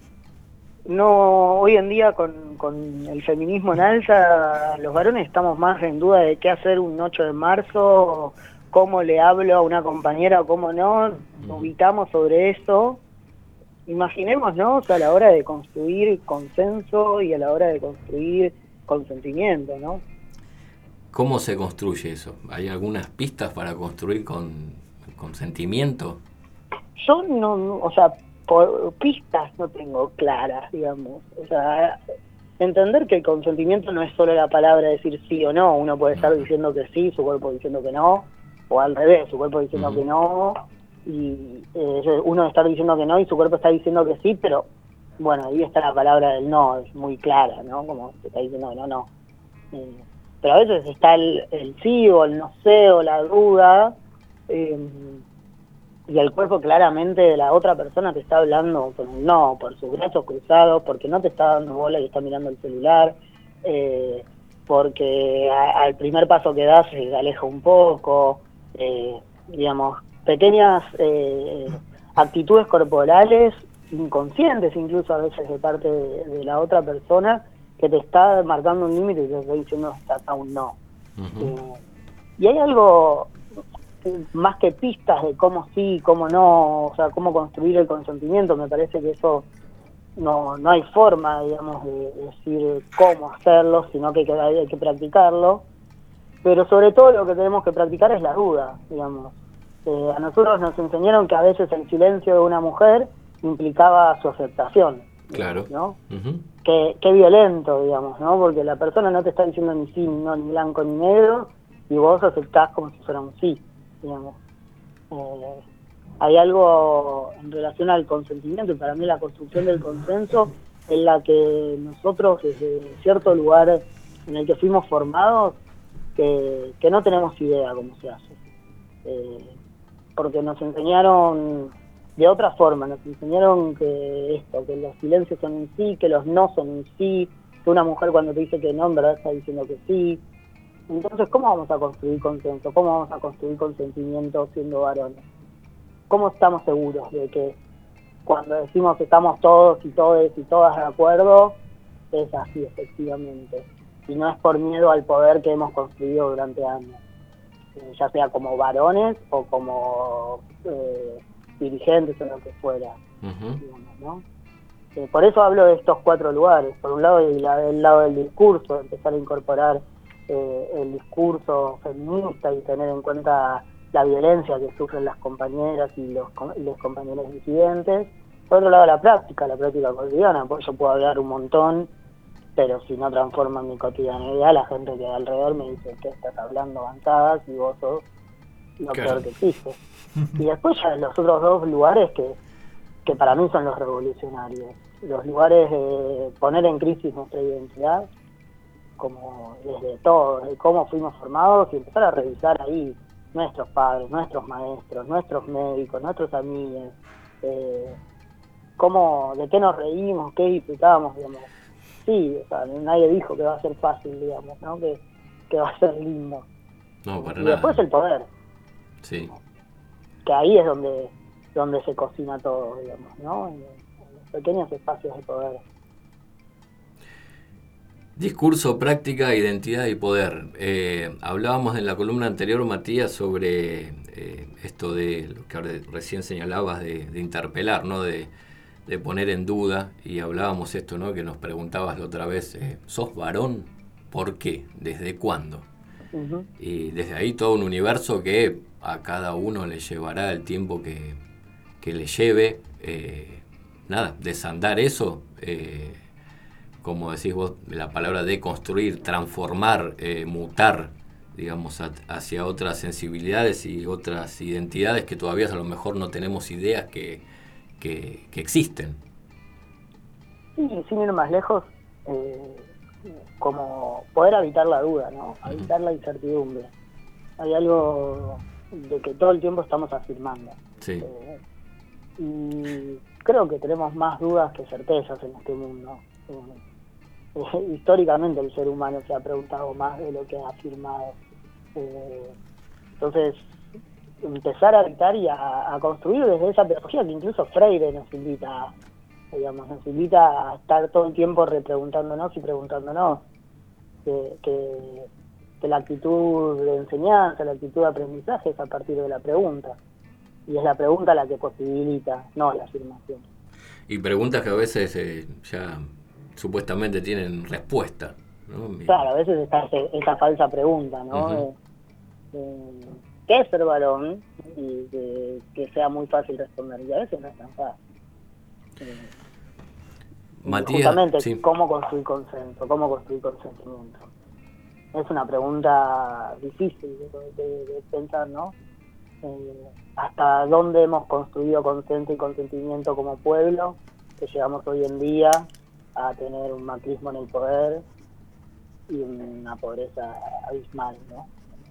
Speaker 18: no hoy en día con, con el feminismo en alza, los varones estamos más en duda de qué hacer un ocho de marzo, cómo le hablo a una compañera o cómo no, nos ubicamos sobre eso. Imaginemos, ¿no? O sea, a la hora de construir consenso y a la hora de construir consentimiento, ¿no?
Speaker 8: ¿Cómo se construye eso? ¿Hay algunas pistas para construir con consentimiento?
Speaker 18: Yo no, no, o sea, por pistas no tengo claras, digamos. O sea, entender que el consentimiento no es solo la palabra decir sí o no. Uno puede estar diciendo que sí, su cuerpo diciendo que no, o al revés, su cuerpo diciendo uh-huh. que no, y eh, uno está diciendo que no y su cuerpo está diciendo que sí, pero bueno, ahí está la palabra del no, es muy clara, ¿no? Como se está diciendo que no, no. Eh, pero a veces está el, el sí o el no sé o la duda, eh, y el cuerpo claramente de la otra persona te está hablando por un no, por sus brazos cruzados, porque no te está dando bola y está mirando el celular, eh, porque a, al primer paso que das se aleja un poco, eh, digamos, pequeñas eh, actitudes corporales inconscientes incluso a veces de parte de, de la otra persona que te está marcando un límite y te está diciendo hasta un no. Uh-huh. eh, y hay algo más que pistas de cómo sí, cómo no, o sea, cómo construir el consentimiento. Me parece que eso no no hay forma, digamos, de decir cómo hacerlo, sino que hay que, hay que practicarlo. Pero sobre todo lo que tenemos que practicar es la duda, digamos. Eh, a nosotros nos enseñaron que a veces el silencio de una mujer implicaba su aceptación,
Speaker 8: Claro.
Speaker 18: ¿no?
Speaker 8: Uh-huh.
Speaker 18: Qué, qué violento, digamos, ¿no? Porque la persona no te está diciendo ni sí, ni no, ni blanco, ni negro, y vos aceptás como si fuera un sí, digamos. Eh, hay algo en relación al consentimiento, y para mí la construcción del consenso en la que nosotros, desde cierto lugar en el que fuimos formados, que, que no tenemos idea cómo se hace. Eh, porque nos enseñaron de otra forma, nos enseñaron que esto, que los silencios son un sí, que los no son un sí, que una mujer cuando te dice que no, en verdad está diciendo que sí. Entonces, ¿cómo vamos a construir consenso? ¿Cómo vamos a construir consentimiento siendo varones? ¿Cómo estamos seguros de que cuando decimos que estamos todos y todes y todas de acuerdo, es así efectivamente? Y no es por miedo al poder que hemos construido durante años, ya sea como varones o como eh, dirigentes o lo que fuera,
Speaker 8: uh-huh.
Speaker 18: digamos, ¿no? Eh, por eso hablo de estos cuatro lugares. Por un lado, el, el lado del discurso, empezar a incorporar eh, el discurso feminista y tener en cuenta la violencia que sufren las compañeras y los, y los compañeros disidentes. Por otro lado, la práctica, la práctica cotidiana, pues yo puedo hablar un montón, pero si no transforma en mi cotidianidad, la gente que alrededor me dice que estás hablando avanzadas y vos sos lo
Speaker 8: claro.
Speaker 18: peor que existe. Y después ya los otros dos lugares que, que para mí son los revolucionarios, los lugares de poner en crisis nuestra identidad, como desde todo, de cómo fuimos formados, y empezar a revisar ahí nuestros padres, nuestros maestros, nuestros médicos, nuestros amigos, eh, cómo, de qué nos reímos, qué disfrutábamos, digamos. Sí, o sea, nadie dijo que va a ser fácil, digamos, ¿no? Que, que va a ser lindo.
Speaker 8: No, para
Speaker 18: y
Speaker 8: nada.
Speaker 18: después el poder.
Speaker 8: Sí.
Speaker 18: Que ahí es donde donde se cocina todo, digamos, ¿no? En, en los pequeños espacios de poder.
Speaker 8: Discurso, práctica, identidad y poder. Eh, hablábamos en la columna anterior, Matías, sobre eh, esto de lo que ahora recién señalabas de, de interpelar, ¿no? De, de poner en duda, y hablábamos esto, ¿no? Que nos preguntabas la otra vez, eh, ¿sos varón? ¿Por qué? ¿Desde cuándo?
Speaker 18: Uh-huh.
Speaker 8: Y desde ahí todo un universo que a cada uno le llevará el tiempo que, que le lleve. Eh, nada, desandar eso, eh, como decís vos, la palabra deconstruir, transformar, eh, mutar, digamos, a, hacia otras sensibilidades y otras identidades que todavía a lo mejor no tenemos ideas que, que, que existen.
Speaker 18: Sí, sin ir más lejos, eh, como poder habitar la duda, ¿no? Habitar la incertidumbre. Hay algo de que todo el tiempo estamos afirmando.
Speaker 8: Sí.
Speaker 18: Eh, y creo que tenemos más dudas que certezas en este mundo. Eh, eh, históricamente el ser humano se ha preguntado más de lo que ha afirmado. Eh, entonces, empezar a habitar y a, a construir desde esa pedagogía que incluso Freire nos invita a, digamos, nos invita a estar todo el tiempo repreguntándonos y preguntándonos, que, que, que la actitud de enseñanza, la actitud de aprendizaje es a partir de la pregunta, y es la pregunta la que posibilita, no la afirmación.
Speaker 8: Y preguntas que a veces eh, ya supuestamente tienen respuesta, ¿no?
Speaker 18: Claro, a veces está ese, esa falsa pregunta, ¿no?
Speaker 8: Uh-huh.
Speaker 18: eh, eh, ¿qué es ser varón? Y que, que sea muy fácil responder, y a veces no es tan fácil. Eh,
Speaker 8: Matías,
Speaker 18: justamente,
Speaker 8: sí.
Speaker 18: ¿cómo construir consenso? ¿Cómo construir consentimiento? Es una pregunta difícil de, de, de pensar, ¿no? Eh, ¿Hasta dónde hemos construido consenso y consentimiento como pueblo? Que llegamos hoy en día a tener un macrismo en el poder y una pobreza abismal, ¿no?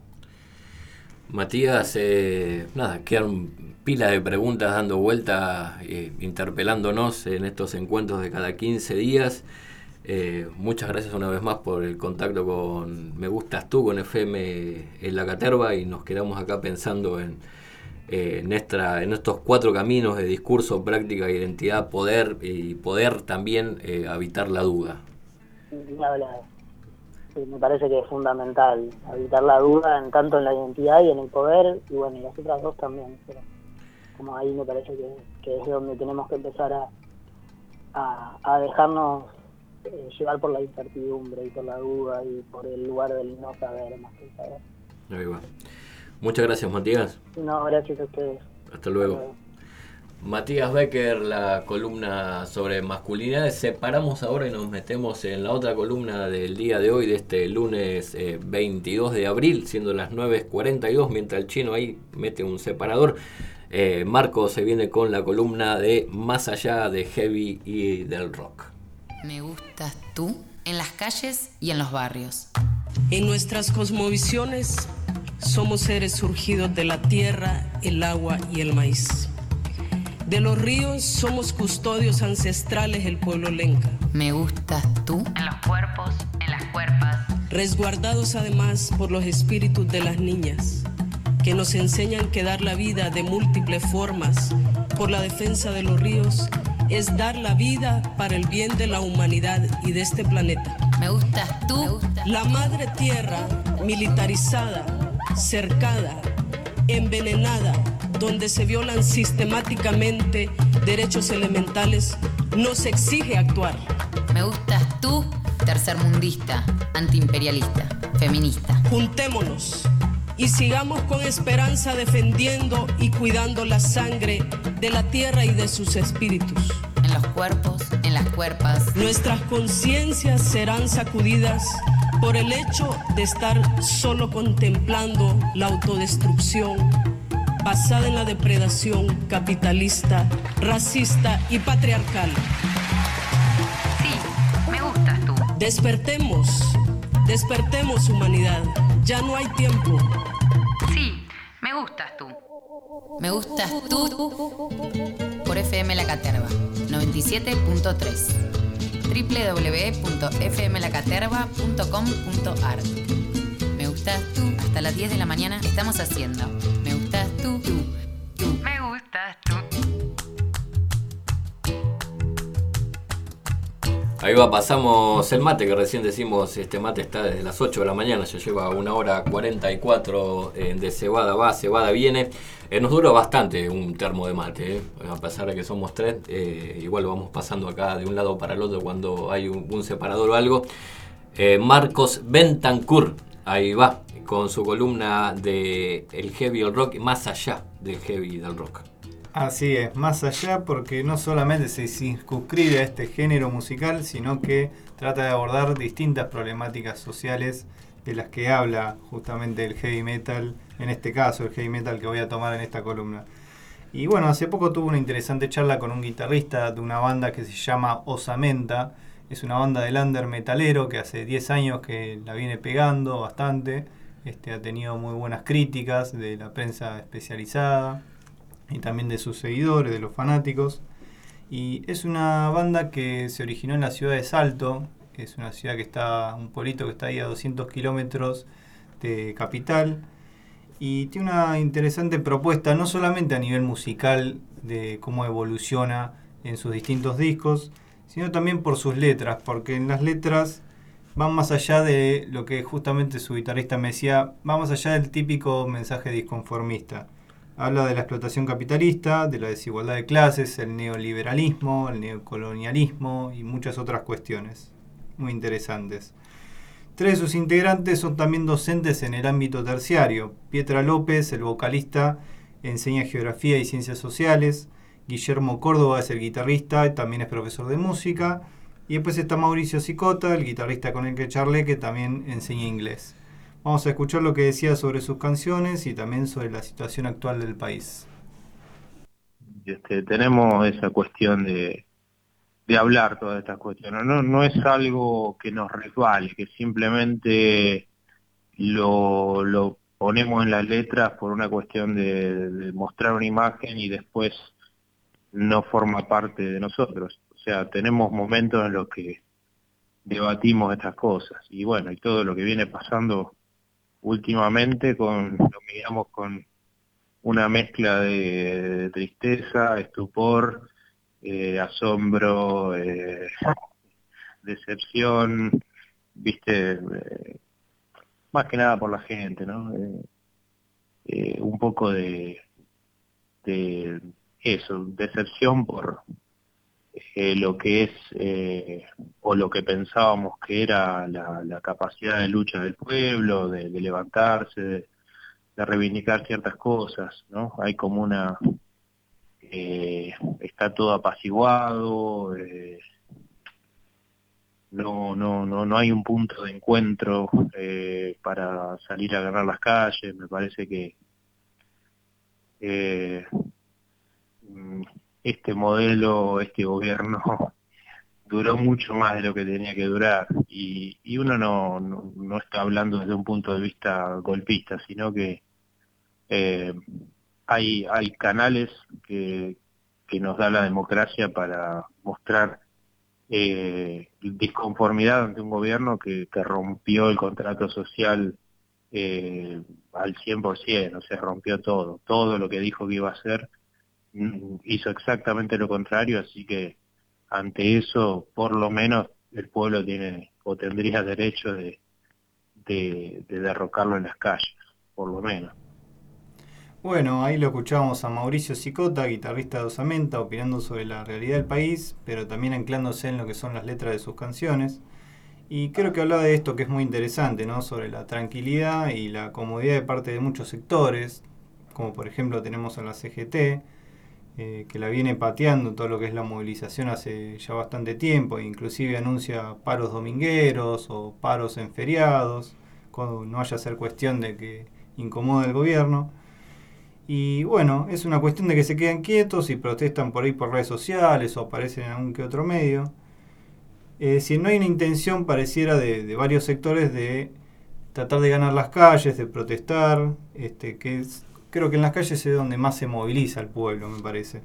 Speaker 8: Matías, eh, nada, quedan pila de preguntas dando vuelta, eh, interpelándonos en estos encuentros de cada quince días. Eh, muchas gracias una vez más por el contacto con Me Gustas Tú, con F M en la Caterva, y nos quedamos acá pensando en, eh, en, esta, en estos cuatro caminos de discurso, práctica, identidad, poder, y poder también eh, habitar la duda.
Speaker 18: Ni hablar. Sí, me parece que es fundamental habitar la duda en tanto en la identidad y en el poder, y bueno, y las otras dos también, pero como ahí me parece que, que es donde tenemos que empezar a, a, a dejarnos eh, llevar por la incertidumbre y por la duda y por el lugar del no saber más que el saber.
Speaker 8: Ahí va. Muchas gracias, Matías.
Speaker 18: No, gracias a ustedes.
Speaker 8: Hasta luego.
Speaker 18: Hasta luego.
Speaker 8: Matías Becker, la columna sobre masculinidades. Separamos ahora y nos metemos en la otra columna del día de hoy, de este lunes eh, veintidós de abril, siendo las nueve cuarenta y dos, mientras el chino ahí mete un separador. Eh, Marco se viene con la columna de Más allá de heavy y del rock.
Speaker 3: Me gustas tú en las calles y en los barrios.
Speaker 19: En nuestras cosmovisiones somos seres surgidos de la tierra, el agua y el maíz. De los ríos somos custodios ancestrales del pueblo lenca.
Speaker 3: Me gustas tú en los cuerpos, en las cuerpas.
Speaker 19: Resguardados además por los espíritus de las niñas, que nos enseñan que dar la vida de múltiples formas por la defensa de los ríos es dar la vida para el bien de la humanidad y de este planeta.
Speaker 3: Me gustas tú.
Speaker 19: La madre tierra, militarizada, cercada, envenenada, donde se violan sistemáticamente derechos elementales, nos exige actuar.
Speaker 3: Me gustas tú, tercermundista, antiimperialista, feminista.
Speaker 19: Juntémonos y sigamos con esperanza defendiendo y cuidando la sangre de la tierra y de sus espíritus.
Speaker 3: En los cuerpos, en las cuerpas.
Speaker 19: Nuestras conciencias serán sacudidas por el hecho de estar solo contemplando la autodestrucción basada en la depredación capitalista, racista y patriarcal.
Speaker 3: Sí, me gustas tú.
Speaker 19: Despertemos, despertemos humanidad, ya no hay tiempo.
Speaker 3: Sí, me gustas tú. Me gustas tú por F M La Caterva, noventa y siete punto tres. doble u doble u doble u punto f m la caterva punto com punto a r. Me gustas tú, hasta las diez de la mañana estamos haciendo Me gustas tú, tú, tú. Me gustas tú.
Speaker 8: Ahí va, pasamos el mate, que recién decimos, este mate está desde las ocho de la mañana, ya lleva una hora cuarenta y cuatro eh, de cebada va, cebada viene. Eh, nos dura bastante un termo de mate, eh. A pesar de que somos tres, eh, igual vamos pasando acá de un lado para el otro cuando hay un, un separador o algo. Eh, Marcos Bentancur, ahí va, con su columna de el heavy y el rock, más allá del heavy y del rock.
Speaker 9: Así es, más allá, porque no solamente se circunscribe a este género musical, sino que trata de abordar distintas problemáticas sociales de las que habla justamente el heavy metal, en este caso el heavy metal que voy a tomar en esta columna. Y bueno, hace poco tuve una interesante charla con un guitarrista de una banda que se llama Osamenta. Es una banda de lander metalero que hace diez años que la viene pegando bastante. Este, ha tenido muy buenas críticas de la prensa especializada y también de sus seguidores, de los fanáticos. Y es una banda que se originó en la ciudad de Salto, que es una ciudad que está, un pueblito que está ahí a doscientos kilómetros de capital, y tiene una interesante propuesta, no solamente a nivel musical, de cómo evoluciona en sus distintos discos, sino también por sus letras, porque en las letras van más allá de lo que justamente su guitarrista me decía, va más allá del típico mensaje disconformista. Habla de la explotación capitalista, de la desigualdad de clases, el neoliberalismo, el neocolonialismo y muchas otras cuestiones muy interesantes. Tres de sus integrantes son también docentes en el ámbito terciario. Pietra López, el vocalista, enseña geografía y ciencias sociales. Guillermo Córdoba es el guitarrista y también es profesor de música. Y después está Mauricio Sicota, el guitarrista con el que charlé, que también enseña inglés. Vamos a escuchar lo que decía sobre sus canciones y también sobre la situación actual del país.
Speaker 20: Este, tenemos esa cuestión de, de hablar todas estas cuestiones. No, no es algo que nos resbale, que simplemente lo, lo ponemos en las letras por una cuestión de, de mostrar una imagen y después no forma parte de nosotros. O sea, tenemos momentos en los que debatimos estas cosas. Y bueno, y todo lo que viene pasando últimamente con lo miramos con una mezcla de, de tristeza, estupor, eh, asombro, eh, decepción, viste, eh, más que nada por la gente, ¿no? Eh, eh, un poco de, de eso, decepción por eh, lo que es eh, o lo que pensábamos que era la, la capacidad de lucha del pueblo, de, de levantarse, de, de reivindicar ciertas cosas, ¿no? Hay como una eh, está todo apaciguado, eh, no, no, no, no hay un punto de encuentro eh, para salir a ganar las calles. Me parece que eh, este modelo, este gobierno duró mucho más de lo que tenía que durar, y, y uno no, no, no está hablando desde un punto de vista golpista, sino que eh, hay, hay canales que, que nos da la democracia para mostrar eh, disconformidad ante un gobierno que, que rompió el contrato social eh, al cien por ciento, o sea, rompió todo, todo lo que dijo que iba a hacer, hizo exactamente lo contrario, así que ante eso, por lo menos, el pueblo tiene o tendría derecho de, de, de derrocarlo en las calles, por lo menos.
Speaker 9: Bueno, ahí lo escuchábamos a Mauricio Sicota, guitarrista de Osamenta, opinando sobre la realidad del país, pero también anclándose en lo que son las letras de sus canciones. Y creo que hablaba de esto que es muy interesante, ¿no? Sobre la tranquilidad y la comodidad de parte de muchos sectores, como por ejemplo tenemos a la C G T, Eh, que la viene pateando todo lo que es la movilización hace ya bastante tiempo, inclusive anuncia paros domingueros o paros en feriados, cuando no vaya a ser cuestión de que incomode el gobierno. Y bueno, es una cuestión de que se quedan quietos y protestan por ahí por redes sociales o aparecen en algún que otro medio. Eh, si no hay una intención, pareciera, de, de varios sectores de tratar de ganar las calles, de protestar, este, que es... Creo que en las calles es donde más se moviliza el pueblo, me parece.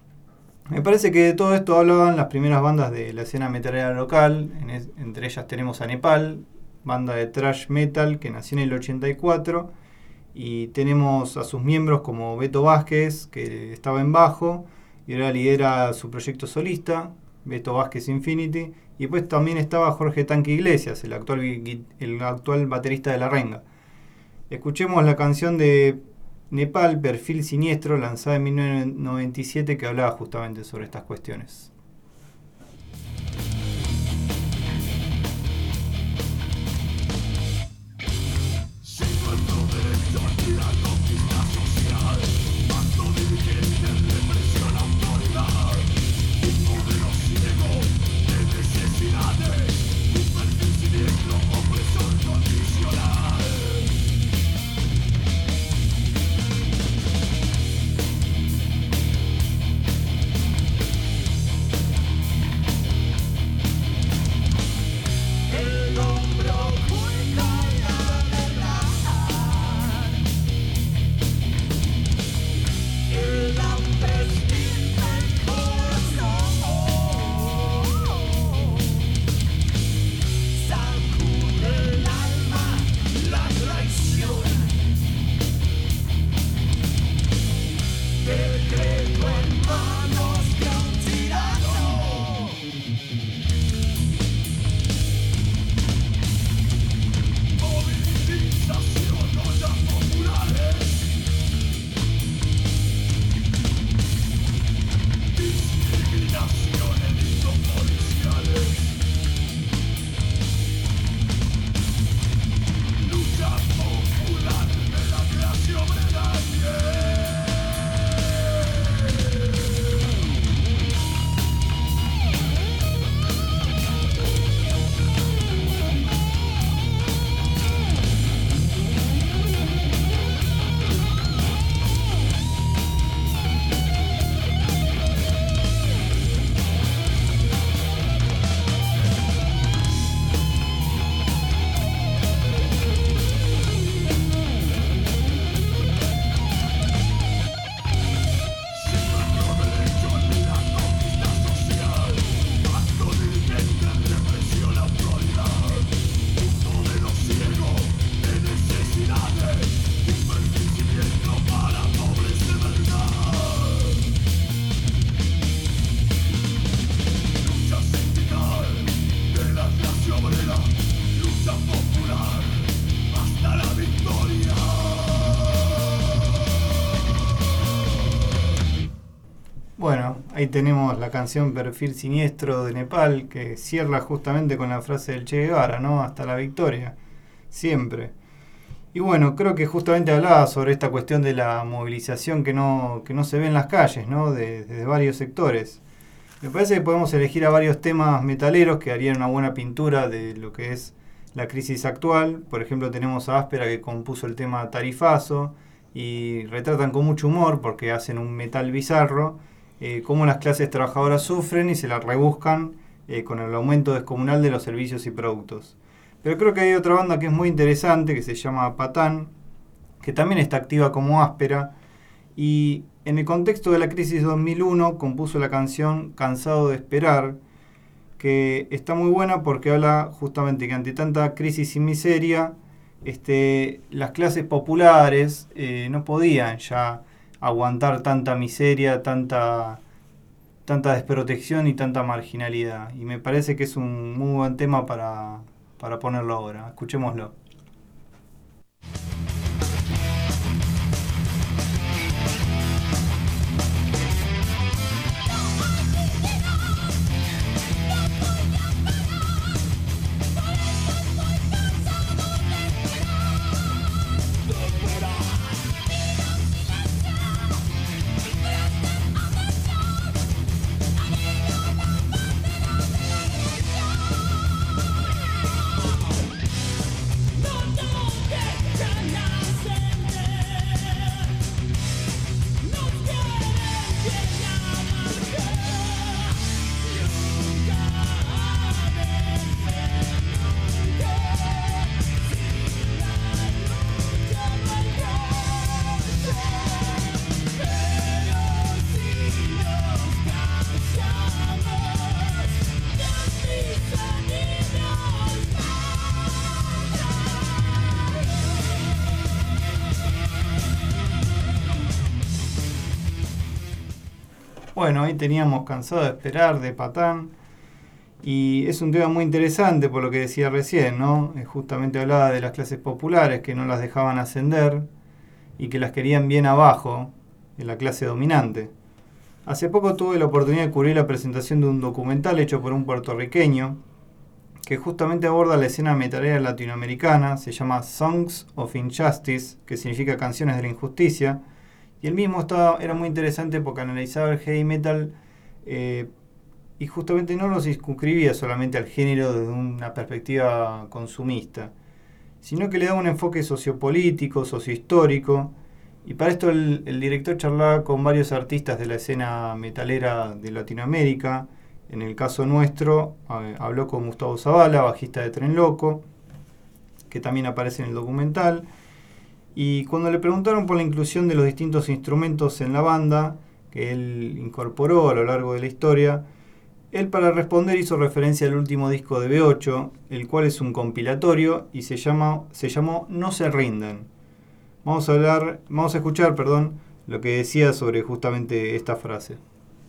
Speaker 9: Me parece que de todo esto hablaban las primeras bandas de la escena metalera local. En es, entre ellas tenemos a Nepal, banda de thrash metal que nació en el ochenta y cuatro. Y tenemos a sus miembros como Beto Vázquez, que estaba en bajo y ahora lidera su proyecto solista, Beto Vázquez Infinity. Y después también estaba Jorge Tanque Iglesias, el actual, el actual baterista de La Renga. Escuchemos la canción de Nepal, Perfil Siniestro, lanzada en mil novecientos noventa y siete, que hablaba justamente sobre estas cuestiones. Bueno, ahí tenemos la canción Perfil Siniestro de Nepal, que cierra justamente con la frase del Che Guevara, ¿no? Hasta la victoria, siempre. Y bueno, creo que justamente hablaba sobre esta cuestión de la movilización que no, que no se ve en las calles, ¿no? De, de varios sectores. Me parece que podemos elegir a varios temas metaleros que harían una buena pintura de lo que es la crisis actual. Por ejemplo, tenemos a Áspera, que compuso el tema Tarifazo y retratan con mucho humor, porque hacen un metal bizarro, eh, cómo las clases trabajadoras sufren y se las rebuscan eh, con el aumento descomunal de los servicios y productos. Pero creo que hay otra banda que es muy interesante, que se llama Patán, que también está activa como Áspera, y en el contexto de la crisis dos mil uno compuso la canción Cansado de Esperar, que está muy buena porque habla justamente que ante tanta crisis y miseria, este, las clases populares eh, no podían ya aguantar tanta miseria, tanta, tanta desprotección y tanta marginalidad. Y me parece que es un muy buen tema para... para ponerlo ahora. Escuchémoslo. Bueno, ahí teníamos Cansado de Esperar de Patán, y es un tema muy interesante por lo que decía recién, ¿no? Justamente hablaba de las clases populares que no las dejaban ascender y que las querían bien abajo, en la clase dominante. Hace poco tuve la oportunidad de cubrir la presentación de un documental hecho por un puertorriqueño que justamente aborda la escena metalera latinoamericana, se llama Songs of Injustice, que significa Canciones de la Injusticia. Y el mismo estaba, era muy interesante porque analizaba el heavy metal eh, y justamente no lo circunscribía solamente al género desde una perspectiva consumista, sino que le daba un enfoque sociopolítico, sociohistórico, y para esto el, el director charlaba con varios artistas de la escena metalera de Latinoamérica. En el caso nuestro, eh, habló con Gustavo Zavala, bajista de Tren Loco, que también aparece en el documental. Y cuando le preguntaron por la inclusión de los distintos instrumentos en la banda, que él incorporó a lo largo de la historia, él para responder hizo referencia al último disco de B ocho, el cual es un compilatorio y se, llama, se llamó No se rindan. Vamos a hablar, vamos a escuchar, perdón, lo que decía sobre justamente esta frase.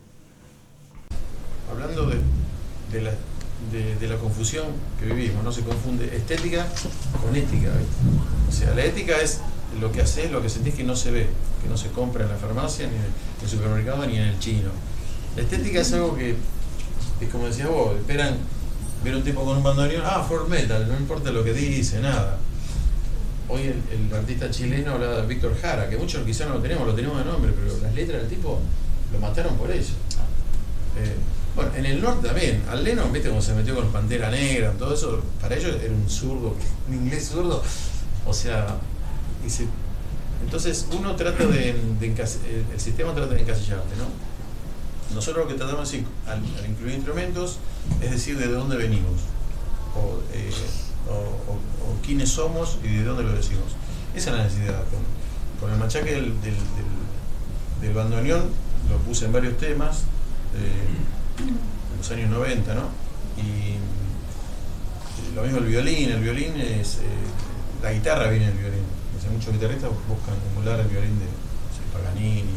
Speaker 21: Hablando de, de, la, de, de la confusión que vivimos, no se confunde estética con ética, ¿viste? O sea, la ética es lo que haces, lo que sentís que no se ve, que no se compra en la farmacia, ni en el supermercado, ni en el chino. La estética es algo que, es como decías vos, esperan ver un tipo con un bandoneón, ah, for metal, no importa lo que dice, nada. Hoy el, el artista chileno hablaba de Víctor Jara, que muchos quizás no lo tenemos, lo tenemos de nombre, pero las letras del tipo lo mataron por eso. Eh, bueno, en el norte también, Al Lennon, viste cómo se metió con Pantera Negra, todo eso, para ellos era un zurdo, un inglés zurdo, o sea, y se, entonces uno trata de, de encas, el sistema trata de encasillarte, ¿no? Nosotros lo que tratamos de decir, al, al incluir instrumentos, es decir, de dónde venimos, o, eh, o, o, o quiénes somos y de dónde lo decimos. Esa es la necesidad. Con, con el machaque del, del, del, del bandoneón, lo puse en varios temas, eh, en los años noventa, ¿no? Y lo mismo el violín, el violín es, eh, la guitarra viene del violín. O sea, muchos guitarristas buscan emular el violín de no sé, Paganini.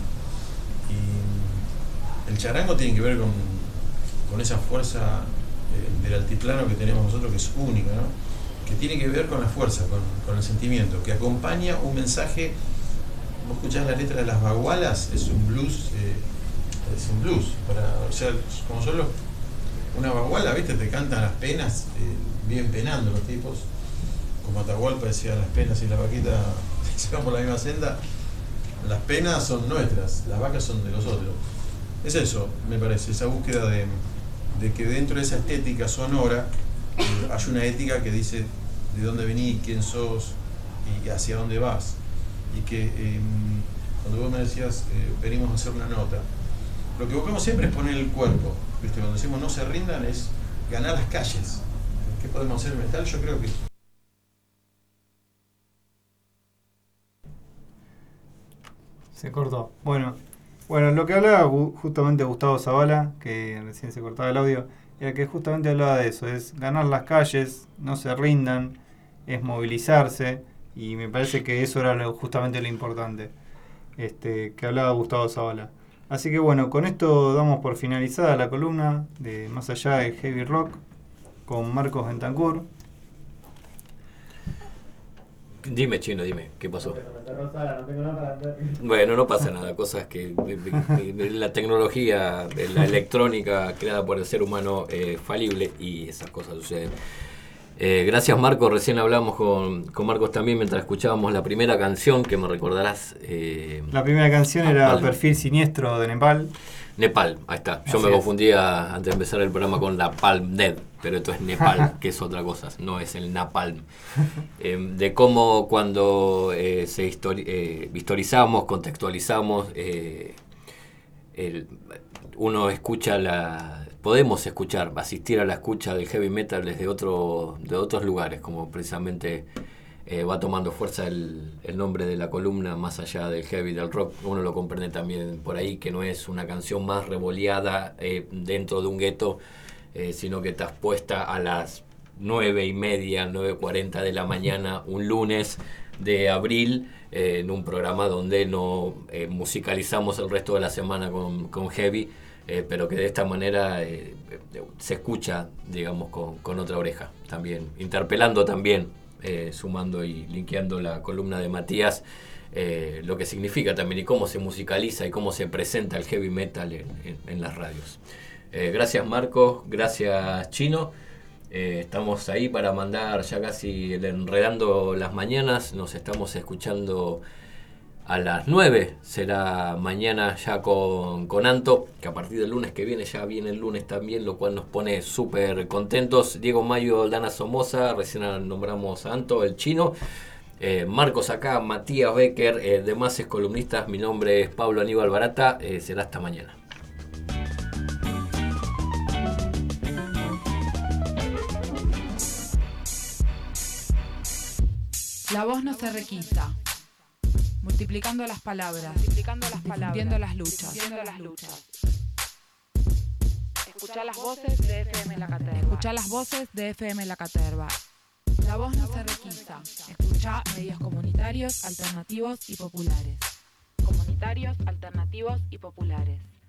Speaker 21: Y el charango tiene que ver con, con esa fuerza eh, del altiplano que tenemos nosotros, que es única, ¿no? Que tiene que ver con la fuerza, con, con el sentimiento, que acompaña un mensaje. Vos escuchás la letra de las bagualas, es un blues, eh, es un blues, para, o sea, como solo una baguala, ¿viste? Te cantan las penas, eh, bien penando los tipos, como Atahualpa decía, las penas y la vaquita se van por la misma senda. Las penas son nuestras, las vacas son de los otros. Es eso, me parece, esa búsqueda de, de que dentro de esa estética sonora eh, hay una ética que dice de dónde venís, quién sos y hacia dónde vas. Y que eh, cuando vos me decías, eh, venimos a hacer una nota, lo que buscamos siempre es poner el cuerpo, ¿viste? Cuando decimos no se rindan es ganar las calles. ¿Qué podemos hacer en metal? Yo creo que...
Speaker 9: Se cortó. Bueno, bueno, lo que hablaba justamente Gustavo Zavala, que recién se cortaba el audio, era que justamente hablaba de eso, es ganar las calles, no se rindan, es movilizarse, y me parece que eso era lo, justamente lo importante, este, que hablaba Gustavo Zavala. Así que bueno, con esto damos por finalizada la columna de Más Allá del Heavy Rock con Marcos Bentancur.
Speaker 8: Dime, Chino, dime, ¿qué pasó? Bueno, no pasa nada, cosas que de, de la tecnología, de la electrónica creada por el ser humano eh, falible, y esas cosas suceden. Eh, gracias, Marcos. Recién hablamos con, con Marcos también mientras escuchábamos la primera canción, que me recordarás. Eh,
Speaker 9: la primera canción era
Speaker 8: Nepal.
Speaker 9: Perfil Siniestro de Nepal.
Speaker 8: Nepal, ahí está. Yo
Speaker 9: Así
Speaker 8: me
Speaker 9: es.
Speaker 8: confundía antes de empezar el programa con la Palm Dead, pero esto es Nepal, que es otra cosa, no es el Napalm. Eh, de cómo cuando eh, se histori- eh, historizamos, contextualizamos, eh, el, uno escucha la... Podemos escuchar, asistir a la escucha del heavy metal desde otro, de otros lugares, como precisamente eh, va tomando fuerza el, el nombre de la columna, Más Allá del Heavy, del Rock. Uno lo comprende también por ahí, que no es una canción más revoleada eh, dentro de un gueto, eh, sino que estás puesta a las nueve y media, nueve cuarenta de la mañana, un lunes de abril, eh, en un programa donde no eh, musicalizamos el resto de la semana con, con heavy, Eh, pero que de esta manera eh, se escucha, digamos, con, con otra oreja también, interpelando también, eh, sumando y linkeando la columna de Matías, eh, lo que significa también y cómo se musicaliza y cómo se presenta el heavy metal en, en, en las radios. Eh, gracias, Marcos, gracias, Chino. Eh, estamos ahí para mandar ya casi el Enredando las Mañanas. Nos estamos escuchando a las nueve, será mañana ya con, con Anto, que a partir del lunes que viene ya viene el lunes también, lo cual nos pone súper contentos. Diego Mayo, Dana Somoza, recién nombramos a Anto, el Chino. Eh, Marcos acá, Matías Becker, eh, demás columnistas. Mi nombre es Pablo Aníbal Barata. Eh, será hasta mañana.
Speaker 2: La voz no se requisa. Multiplicando las palabras, multiplicando las palabras, difundiendo las luchas, difundiendo las luchas. Escuchá las voces de F M La Caterva. Escuchá las voces de F M La Caterva. La voz no se requisa. Escuchá medios comunitarios, alternativos y populares. Comunitarios, alternativos y populares.